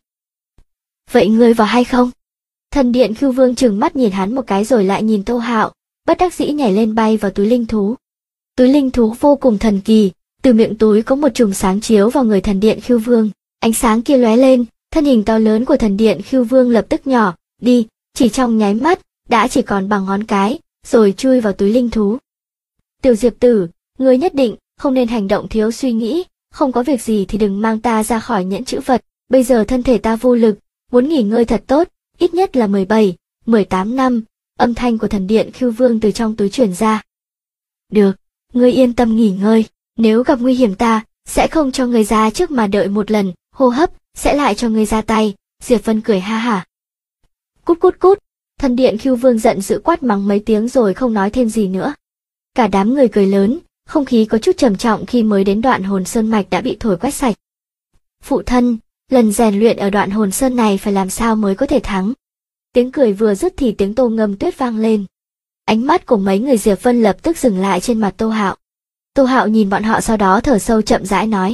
Vậy ngươi vào hay không? Thần Điện Khưu Vương trừng mắt nhìn hắn một cái rồi lại nhìn Tô Hạo, bất đắc dĩ nhảy lên bay vào túi linh thú. Túi linh thú vô cùng thần kỳ, từ miệng túi có một chùm sáng chiếu vào người Thần Điện Khưu Vương, ánh sáng kia lóe lên, thân hình to lớn của Thần Điện Khưu Vương lập tức nhỏ đi, chỉ trong nháy mắt, đã chỉ còn bằng ngón cái, rồi chui vào túi linh thú. Tiểu Diệp Tử, ngươi nhất định không nên hành động thiếu suy nghĩ, không có việc gì thì đừng mang ta ra khỏi nhẫn chữ vật, bây giờ thân thể ta vô lực, muốn nghỉ ngơi thật tốt, ít nhất là 17, 18 năm, âm thanh của Thần Điện Khưu Vương từ trong túi truyền ra. Được, ngươi yên tâm nghỉ ngơi, nếu gặp nguy hiểm ta, sẽ không cho ngươi ra trước mà đợi một lần, hô hấp, sẽ lại cho ngươi ra tay, Diệp Vân cười ha hả. Cút cút cút, Thần Điện Khưu Vương giận dữ quát mắng mấy tiếng rồi không nói thêm gì nữa. Cả đám người cười lớn, không khí có chút trầm trọng khi mới đến Đoạn Hồn Sơn mạch đã bị thổi quét sạch. Phụ thân, lần rèn luyện ở Đoạn Hồn Sơn này phải làm sao mới có thể thắng? Tiếng cười vừa dứt thì tiếng Tô Ngâm Tuyết vang lên. Ánh mắt của mấy người Diệp Vân lập tức dừng lại trên mặt Tô Hạo. Tô Hạo nhìn bọn họ sau đó thở sâu chậm rãi nói.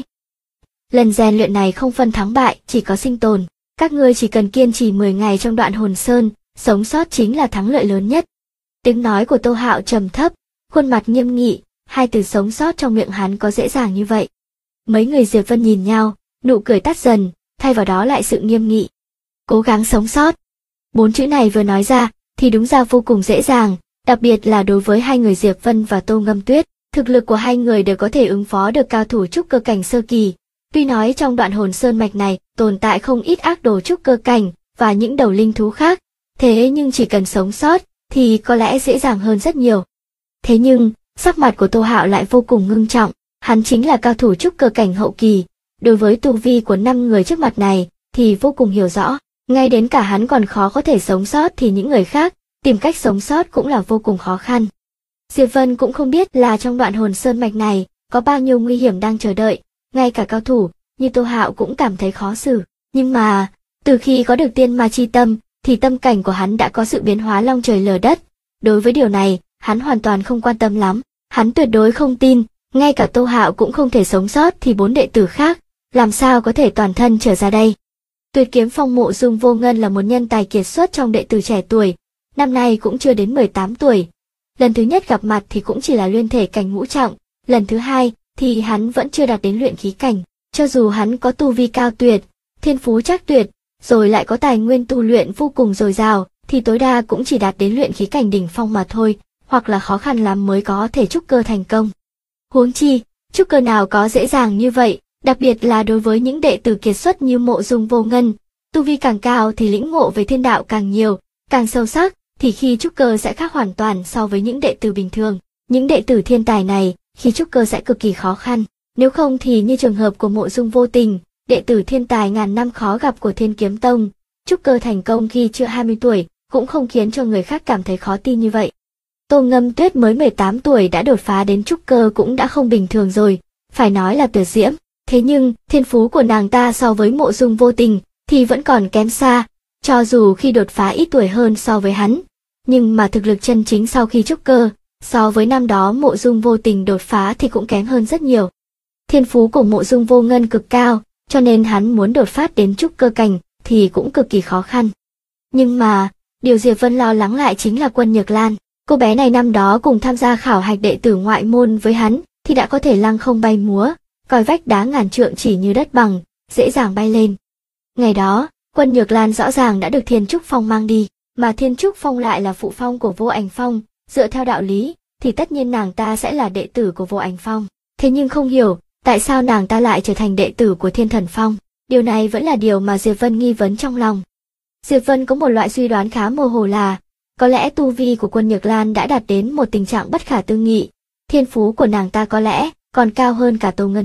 Lần rèn luyện này không phân thắng bại, chỉ có sinh tồn. Các ngươi chỉ cần kiên trì 10 ngày trong Đoạn Hồn Sơn, sống sót chính là thắng lợi lớn nhất. Tiếng nói của Tô Hạo trầm thấp, khuôn mặt nghiêm nghị, hai từ sống sót trong miệng hắn có dễ dàng như vậy. Mấy người Diệp Vân nhìn nhau, nụ cười tắt dần, thay vào đó lại sự nghiêm nghị. Cố gắng sống sót. 4 chữ này vừa nói ra, thì đúng ra vô cùng dễ dàng, đặc biệt là đối với hai người Diệp Vân và Tô Ngâm Tuyết. Thực lực của hai người đều có thể ứng phó được cao thủ trúc cơ cảnh sơ kỳ. Tuy nói trong Đoạn Hồn Sơn mạch này tồn tại không ít ác đồ trúc cơ cảnh và những đầu linh thú khác, thế nhưng chỉ cần sống sót thì có lẽ dễ dàng hơn rất nhiều. Thế nhưng, sắc mặt của Tô Hạo lại vô cùng ngưng trọng, hắn chính là cao thủ trúc cơ cảnh hậu kỳ, đối với tu vi của 5 người trước mặt này thì vô cùng hiểu rõ, ngay đến cả hắn còn khó có thể sống sót thì những người khác tìm cách sống sót cũng là vô cùng khó khăn. Diệp Vân cũng không biết là trong Đoạn Hồn Sơn mạch này có bao nhiêu nguy hiểm đang chờ đợi, ngay cả cao thủ như Tô Hạo cũng cảm thấy khó xử, nhưng mà từ khi có được tiên ma chi tâm thì tâm cảnh của hắn đã có sự biến hóa long trời lở đất. Đối với điều này, hắn hoàn toàn không quan tâm lắm, hắn tuyệt đối không tin, ngay cả Tô Hạo cũng không thể sống sót thì 4 đệ tử khác, làm sao có thể toàn thân trở ra đây. Tuyệt Kiếm Phong Mộ Dung Vô Ngân là một nhân tài kiệt xuất trong đệ tử trẻ tuổi, năm nay cũng chưa đến 18 tuổi. Lần thứ nhất gặp mặt thì cũng chỉ là luyện thể cảnh ngũ trọng, lần thứ hai thì hắn vẫn chưa đạt đến luyện khí cảnh, cho dù hắn có tu vi cao tuyệt, thiên phú chắc tuyệt, rồi lại có tài nguyên tu luyện vô cùng dồi dào, thì tối đa cũng chỉ đạt đến luyện khí cảnh đỉnh phong mà thôi, hoặc là khó khăn lắm mới có thể trúc cơ thành công. Huống chi, trúc cơ nào có dễ dàng như vậy, đặc biệt là đối với những đệ tử kiệt xuất như Mộ Dung Vô Ngân, tu vi càng cao thì lĩnh ngộ về thiên đạo càng nhiều, càng sâu sắc, thì khi trúc cơ sẽ khác hoàn toàn so với những đệ tử bình thường. Những đệ tử thiên tài này, khi trúc cơ sẽ cực kỳ khó khăn, nếu không thì như trường hợp của Mộ Dung Vô Tình, đệ tử thiên tài ngàn năm khó gặp của Thiên Kiếm Tông, trúc cơ thành công khi chưa 20 tuổi, cũng không khiến cho người khác cảm thấy khó tin như vậy. Tô Ngâm Tuyết mới 18 tuổi đã đột phá đến trúc cơ cũng đã không bình thường rồi, phải nói là tuyệt diễm, thế nhưng thiên phú của nàng ta so với Mộ Dung Vô Tình thì vẫn còn kém xa, cho dù khi đột phá ít tuổi hơn so với hắn, nhưng mà thực lực chân chính sau khi trúc cơ, so với năm đó Mộ Dung Vô Tình đột phá thì cũng kém hơn rất nhiều. Thiên phú của Mộ Dung Vô Ngân cực cao, cho nên hắn muốn đột phát đến trúc cơ cảnh thì cũng cực kỳ khó khăn. Nhưng mà, điều Diệp Vân lo lắng lại chính là Quân Nhược Lan. Cô bé này năm đó cùng tham gia khảo hạch đệ tử ngoại môn với hắn thì đã có thể lăng không bay múa, coi vách đá ngàn trượng chỉ như đất bằng, dễ dàng bay lên. Ngày đó, Quân Nhược Lan rõ ràng đã được Thiên Trúc Phong mang đi, mà Thiên Trúc Phong lại là phụ phong của Vô Ảnh Phong, dựa theo đạo lý thì tất nhiên nàng ta sẽ là đệ tử của Vô Ảnh Phong. Thế nhưng không hiểu, tại sao nàng ta lại trở thành đệ tử của Thiên Thần Phong? Điều này vẫn là điều mà Diệp Vân nghi vấn trong lòng. Diệp Vân có một loại suy đoán khá mơ hồ là, có lẽ tu vi của Quân Nhược Lan đã đạt đến một tình trạng bất khả tư nghị, thiên phú của nàng ta có lẽ còn cao hơn cả Tô Ngân Tuyết.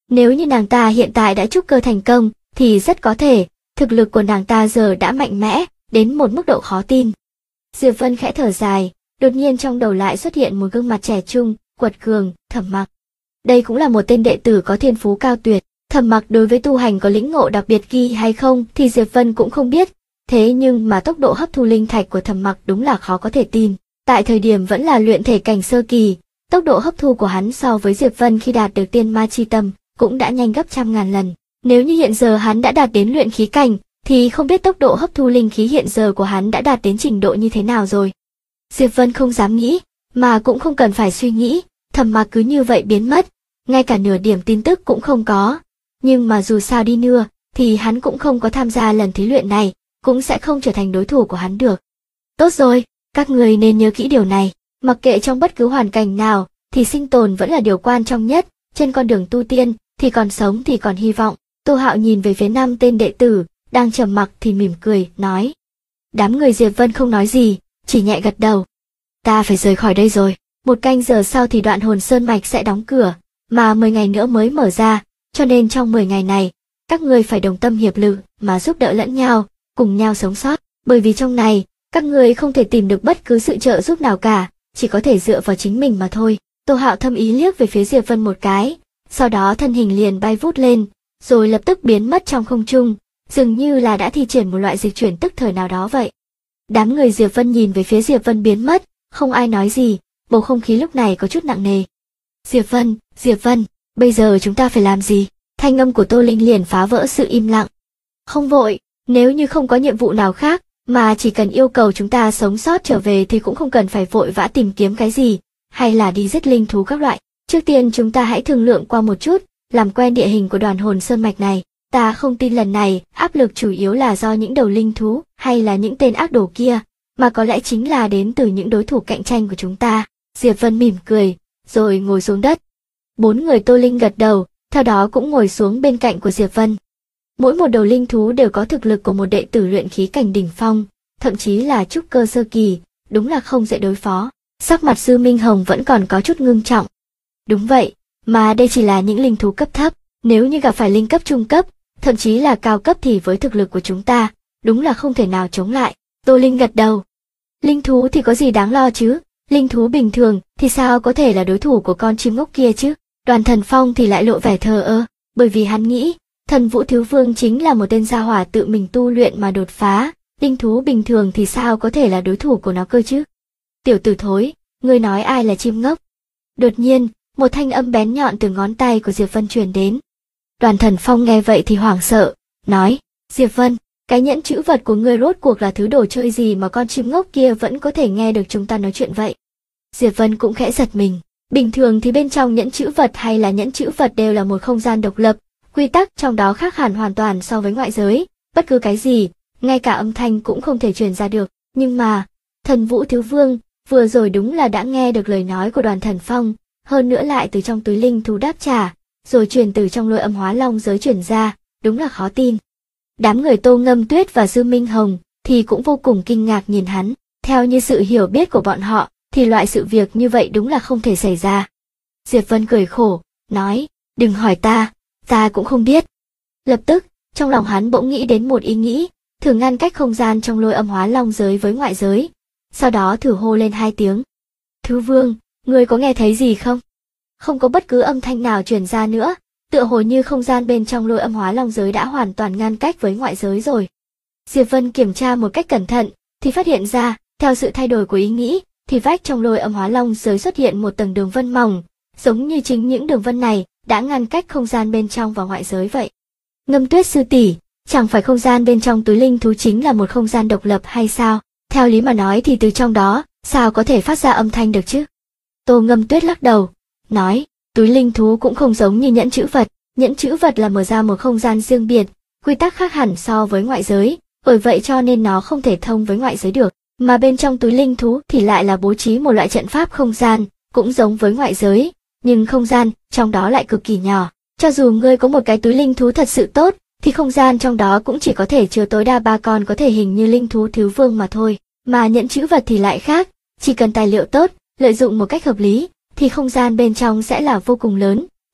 Nếu như nàng ta hiện tại đã trúc cơ thành công, thì rất có thể, thực lực của nàng ta giờ đã mạnh mẽ, đến một mức độ khó tin. Diệp Vân khẽ thở dài, đột nhiên trong đầu lại xuất hiện một gương mặt trẻ trung, quật cường, Thẩm Mặc. Đây cũng là một tên đệ tử có thiên phú cao tuyệt. Thẩm Mặc đối với tu hành có lĩnh ngộ đặc biệt ghi hay không thì Diệp Vân cũng không biết, thế nhưng mà tốc độ hấp thu linh thạch của Thẩm Mặc đúng là khó có thể tin. Tại thời điểm vẫn là luyện thể cảnh sơ kỳ, tốc độ hấp thu của hắn so với Diệp Vân khi đạt được tiên ma chi tâm cũng đã nhanh gấp trăm ngàn lần. Nếu như hiện giờ hắn đã đạt đến luyện khí cảnh, thì không biết tốc độ hấp thu linh khí hiện giờ của hắn đã đạt đến trình độ như thế nào rồi. Diệp Vân không dám nghĩ, mà cũng không cần phải suy nghĩ, Thẩm Mặc cứ như vậy biến mất, ngay cả nửa điểm tin tức cũng không có. Nhưng mà dù sao đi nữa, thì hắn cũng không có tham gia lần thí luyện này, cũng sẽ không trở thành đối thủ của hắn được. Tốt rồi, các người nên nhớ kỹ điều này, mặc kệ trong bất cứ hoàn cảnh nào, thì sinh tồn vẫn là điều quan trọng nhất, trên con đường tu tiên, thì còn sống thì còn hy vọng. Tô Hạo nhìn về phía 5 tên đệ tử, đang trầm mặc thì mỉm cười, nói. Đám người Diệp Vân không nói gì, chỉ nhẹ gật đầu. Ta phải rời khỏi đây rồi, 1 canh giờ sau thì Đoạn Hồn Sơn Mạch sẽ đóng cửa, mà 10 ngày nữa mới mở ra, cho nên trong 10 ngày này, các ngươi phải đồng tâm hiệp lực mà giúp đỡ lẫn nhau, cùng nhau sống sót, bởi vì trong này, các ngươi không thể tìm được bất cứ sự trợ giúp nào cả, chỉ có thể dựa vào chính mình mà thôi. Tô Hạo thâm ý liếc về phía Diệp Vân một cái, sau đó thân hình liền bay vút lên, rồi lập tức biến mất trong không trung, dường như là đã thi triển một loại dịch chuyển tức thời nào đó vậy. Đám người Diệp Vân nhìn về phía Diệp Vân biến mất, không ai nói gì, bầu không khí lúc này có chút nặng nề. Diệp Vân, bây giờ chúng ta phải làm gì? Thanh âm của Tô Linh liền phá vỡ sự im lặng. Không vội, nếu như không có nhiệm vụ nào khác, mà chỉ cần yêu cầu chúng ta sống sót trở về thì cũng không cần phải vội vã tìm kiếm cái gì, hay là đi giết linh thú các loại. Trước tiên chúng ta hãy thương lượng qua một chút, làm quen địa hình của Đoạn Hồn Sơn Mạch này. Ta không tin lần này áp lực chủ yếu là do những đầu linh thú hay là những tên ác đồ kia, mà có lẽ chính là đến từ những đối thủ cạnh tranh của chúng ta. Diệp Vân mỉm cười, rồi ngồi xuống đất. 4 người Tô Linh gật đầu, theo đó cũng ngồi xuống bên cạnh của Diệp Vân. Mỗi một đầu linh thú đều có thực lực của một đệ tử luyện khí cảnh đỉnh phong, thậm chí là trúc cơ sơ kỳ, đúng là không dễ đối phó. Sắc mặt Dư Minh Hồng vẫn còn có chút ngưng trọng. Đúng vậy, mà đây chỉ là những linh thú cấp thấp, nếu như gặp phải linh cấp trung cấp, thậm chí là cao cấp thì với thực lực của chúng ta, đúng là không thể nào chống lại. Tô Linh gật đầu. Linh thú thì có gì đáng lo chứ, linh thú bình thường thì sao có thể là đối thủ của con chim ngốc kia chứ. Đoàn Thần Phong thì lại lộ vẻ thờ ơ, bởi vì hắn nghĩ, Thần Vũ Thiếu Vương chính là một tên gia hỏa tự mình tu luyện mà đột phá, linh thú bình thường thì sao có thể là đối thủ của nó cơ chứ. Tiểu tử thối, ngươi nói ai là chim ngốc? Đột nhiên, một thanh âm bén nhọn từ ngón tay của Diệp Vân truyền đến. Đoàn Thần Phong nghe vậy thì hoảng sợ, nói, Diệp Vân, cái nhẫn chữ vật của ngươi rốt cuộc là thứ đồ chơi gì mà con chim ngốc kia vẫn có thể nghe được chúng ta nói chuyện vậy? Diệp Vân cũng khẽ giật mình, bình thường thì bên trong nhẫn chữ vật hay là nhẫn chữ vật đều là một không gian độc lập, quy tắc trong đó khác hẳn hoàn toàn so với ngoại giới, bất cứ cái gì, ngay cả âm thanh cũng không thể truyền ra được, nhưng mà, Thần Vũ Thiếu Vương, vừa rồi đúng là đã nghe được lời nói của Đoàn Thần Phong, hơn nữa lại từ trong túi linh thú đáp trả, rồi truyền từ trong Lôi Âm Hóa Long giới truyền ra, đúng là khó tin. Đám người Tô Ngâm Tuyết và Dư Minh Hồng thì cũng vô cùng kinh ngạc nhìn hắn, theo như sự hiểu biết của bọn họ, thì loại sự việc như vậy đúng là không thể xảy ra. Diệp Vân cười khổ, nói, đừng hỏi ta cũng không biết. Lập tức, trong lòng hắn bỗng nghĩ đến một ý nghĩ, thử ngăn cách không gian trong Lôi Âm Hóa Long giới với ngoại giới, sau đó thử hô lên 2 tiếng. Thứ Vương, ngươi có nghe thấy gì không? Không có bất cứ âm thanh nào truyền ra nữa, tựa hồ như không gian bên trong Lôi Âm Hóa Long giới đã hoàn toàn ngăn cách với ngoại giới rồi. Diệp Vân kiểm tra một cách cẩn thận, thì phát hiện ra, theo sự thay đổi của ý nghĩ, thì vách trong Lôi Âm Hóa Long giới xuất hiện một tầng đường vân mỏng, giống như chính những đường vân này đã ngăn cách không gian bên trong và ngoại giới vậy. Ngâm Tuyết sư tỷ, chẳng phải không gian bên trong túi linh thú chính là một không gian độc lập hay sao? Theo lý mà nói thì từ trong đó, sao có thể phát ra âm thanh được chứ? Tô Ngâm Tuyết lắc đầu, nói, túi linh thú cũng không giống như nhẫn chữ vật là mở ra một không gian riêng biệt, quy tắc khác hẳn so với ngoại giới, bởi vậy cho nên nó không thể thông với ngoại giới được, mà bên trong túi linh thú thì lại là bố trí một loại trận pháp không gian, cũng giống với ngoại giới, nhưng không gian trong đó lại cực kỳ nhỏ. Cho dù ngươi có một cái túi linh thú thật sự tốt, thì không gian trong đó cũng chỉ có thể chứa tối đa 3 con có thể hình như linh thú Thiếu Vương mà thôi, mà nhẫn chữ vật thì lại khác, chỉ cần tài liệu tốt, lợi dụng một cách hợp lý, thì không gian bên trong sẽ là vô cùng lớn,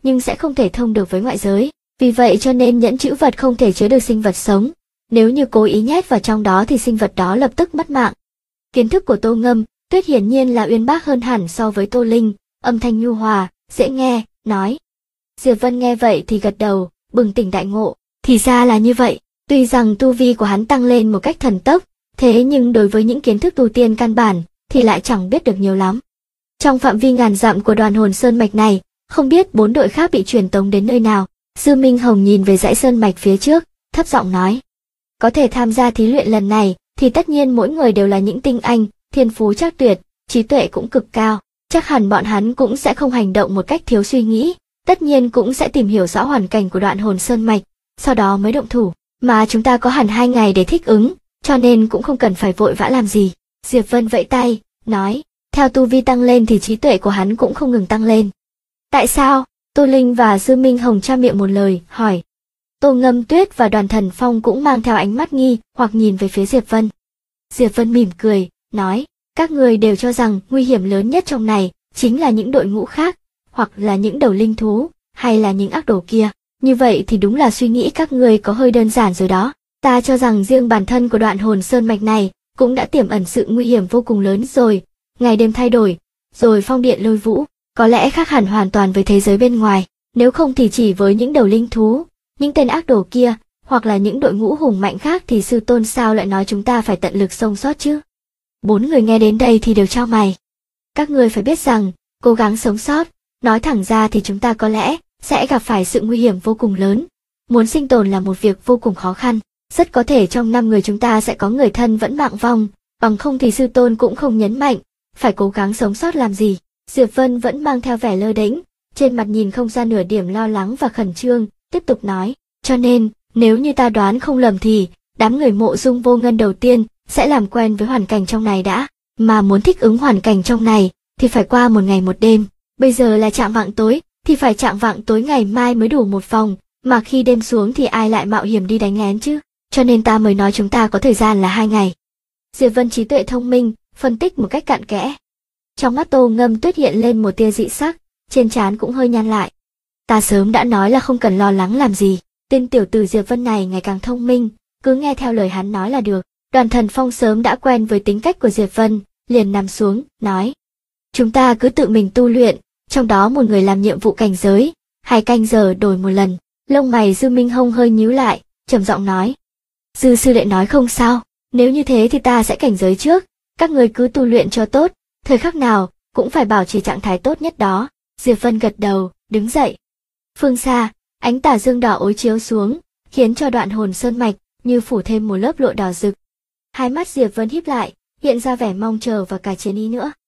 nhưng sẽ không thể thông được với ngoại giới. Vì vậy cho nên nhẫn trữ vật không thể chứa được sinh vật sống. Nếu như cố ý nhét vào trong đó thì sinh vật đó lập tức mất mạng. Kiến thức của Tô Ngâm Tuyết hiển nhiên là uyên bác hơn hẳn so với Tô Linh, âm thanh nhu hòa, dễ nghe, nói. Diệp Vân nghe vậy thì gật đầu, bừng tỉnh đại ngộ, thì ra là như vậy. Tuy rằng tu vi của hắn tăng lên một cách thần tốc, thế nhưng đối với những kiến thức tu tiên căn bản thì lại chẳng biết được nhiều lắm. Trong phạm vi ngàn dặm của Đoàn Hồn Sơn mạch này, không biết 4 đội khác bị truyền tống đến nơi nào. Dư Minh Hồng nhìn về dãy sơn mạch phía trước, thấp giọng nói. Có thể tham gia thí luyện lần này thì tất nhiên mỗi người đều là những tinh anh, thiên phú chắc tuyệt, trí tuệ cũng cực cao. Chắc hẳn bọn hắn cũng sẽ không hành động một cách thiếu suy nghĩ, tất nhiên cũng sẽ tìm hiểu rõ hoàn cảnh của Đoạn Hồn Sơn mạch, sau đó mới động thủ. Mà chúng ta có hẳn 2 ngày để thích ứng, cho nên cũng không cần phải vội vã làm gì. Diệp Vân vẫy tay, nói, theo tu vi tăng lên thì trí tuệ của hắn cũng không ngừng tăng lên. Tại sao? Tô Linh và Dư Minh Hồng tra miệng một lời, hỏi. Tô Ngâm Tuyết và Đoàn Thần Phong cũng mang theo ánh mắt nghi hoặc nhìn về phía Diệp Vân. Diệp Vân mỉm cười, nói, các người đều cho rằng nguy hiểm lớn nhất trong này chính là những đội ngũ khác, hoặc là những đầu linh thú, hay là những ác đồ kia. Như vậy thì đúng là suy nghĩ các người có hơi đơn giản rồi đó. Ta cho rằng riêng bản thân của Đoạn Hồn Sơn mạch này cũng đã tiềm ẩn sự nguy hiểm vô cùng lớn rồi. Ngày đêm thay đổi, rồi phong điện lôi vũ, có lẽ khác hẳn hoàn toàn với thế giới bên ngoài. Nếu không thì chỉ với những đầu linh thú, những tên ác đồ kia, hoặc là những đội ngũ hùng mạnh khác thì sư tôn sao lại nói chúng ta phải tận lực sống sót chứ? 4 người nghe đến đây thì đều chau mày. Các người phải biết rằng, cố gắng sống sót, nói thẳng ra thì chúng ta có lẽ sẽ gặp phải sự nguy hiểm vô cùng lớn. Muốn sinh tồn là một việc vô cùng khó khăn, rất có thể trong 5 người chúng ta sẽ có người thân vẫn mạng vong, bằng không thì sư tôn cũng không nhấn mạnh, phải cố gắng sống sót làm gì. Diệp Vân vẫn mang theo vẻ lơ đễnh, trên mặt nhìn không ra nửa điểm lo lắng và khẩn trương, tiếp tục nói, cho nên, nếu như ta đoán không lầm thì, đám người Mộ Dung Vô Ngân đầu tiên sẽ làm quen với hoàn cảnh trong này đã, mà muốn thích ứng hoàn cảnh trong này thì phải qua 1 ngày 1 đêm. Bây giờ là chạng vạng tối, thì phải chạng vạng tối ngày mai mới đủ 1 vòng, mà khi đêm xuống thì ai lại mạo hiểm đi đánh lén chứ, cho nên ta mới nói chúng ta có thời gian là 2 ngày. Diệp Vân trí tuệ thông minh, phân tích một cách cặn kẽ. Trong mắt Tô Ngâm Tuyết hiện lên một tia dị sắc, trên trán cũng hơi nhăn lại. Ta sớm đã nói là không cần lo lắng làm gì, tên tiểu tử Diệp Vân này ngày càng thông minh, cứ nghe theo lời hắn nói là được. Đoàn Thần Phong sớm đã quen với tính cách của Diệp Vân, liền nằm xuống, nói. Chúng ta cứ tự mình tu luyện, trong đó một người làm nhiệm vụ cảnh giới, 2 canh giờ đổi 1 lần. Lông mày Dư Minh Hồng hơi nhíu lại, trầm giọng nói. Dư sư đệ nói không sao, nếu như thế thì ta sẽ cảnh giới trước, các người cứ tu luyện cho tốt, thời khắc nào cũng phải bảo trì trạng thái tốt nhất đó. Diệp Vân gật đầu, đứng dậy. Phương xa, ánh tà dương đỏ ối chiếu xuống, khiến cho Đoạn Hồn Sơn mạch như phủ thêm một lớp lụa đỏ rực. Hai mắt Diệp Vân híp lại, hiện ra vẻ mong chờ và cả chiến ý nữa.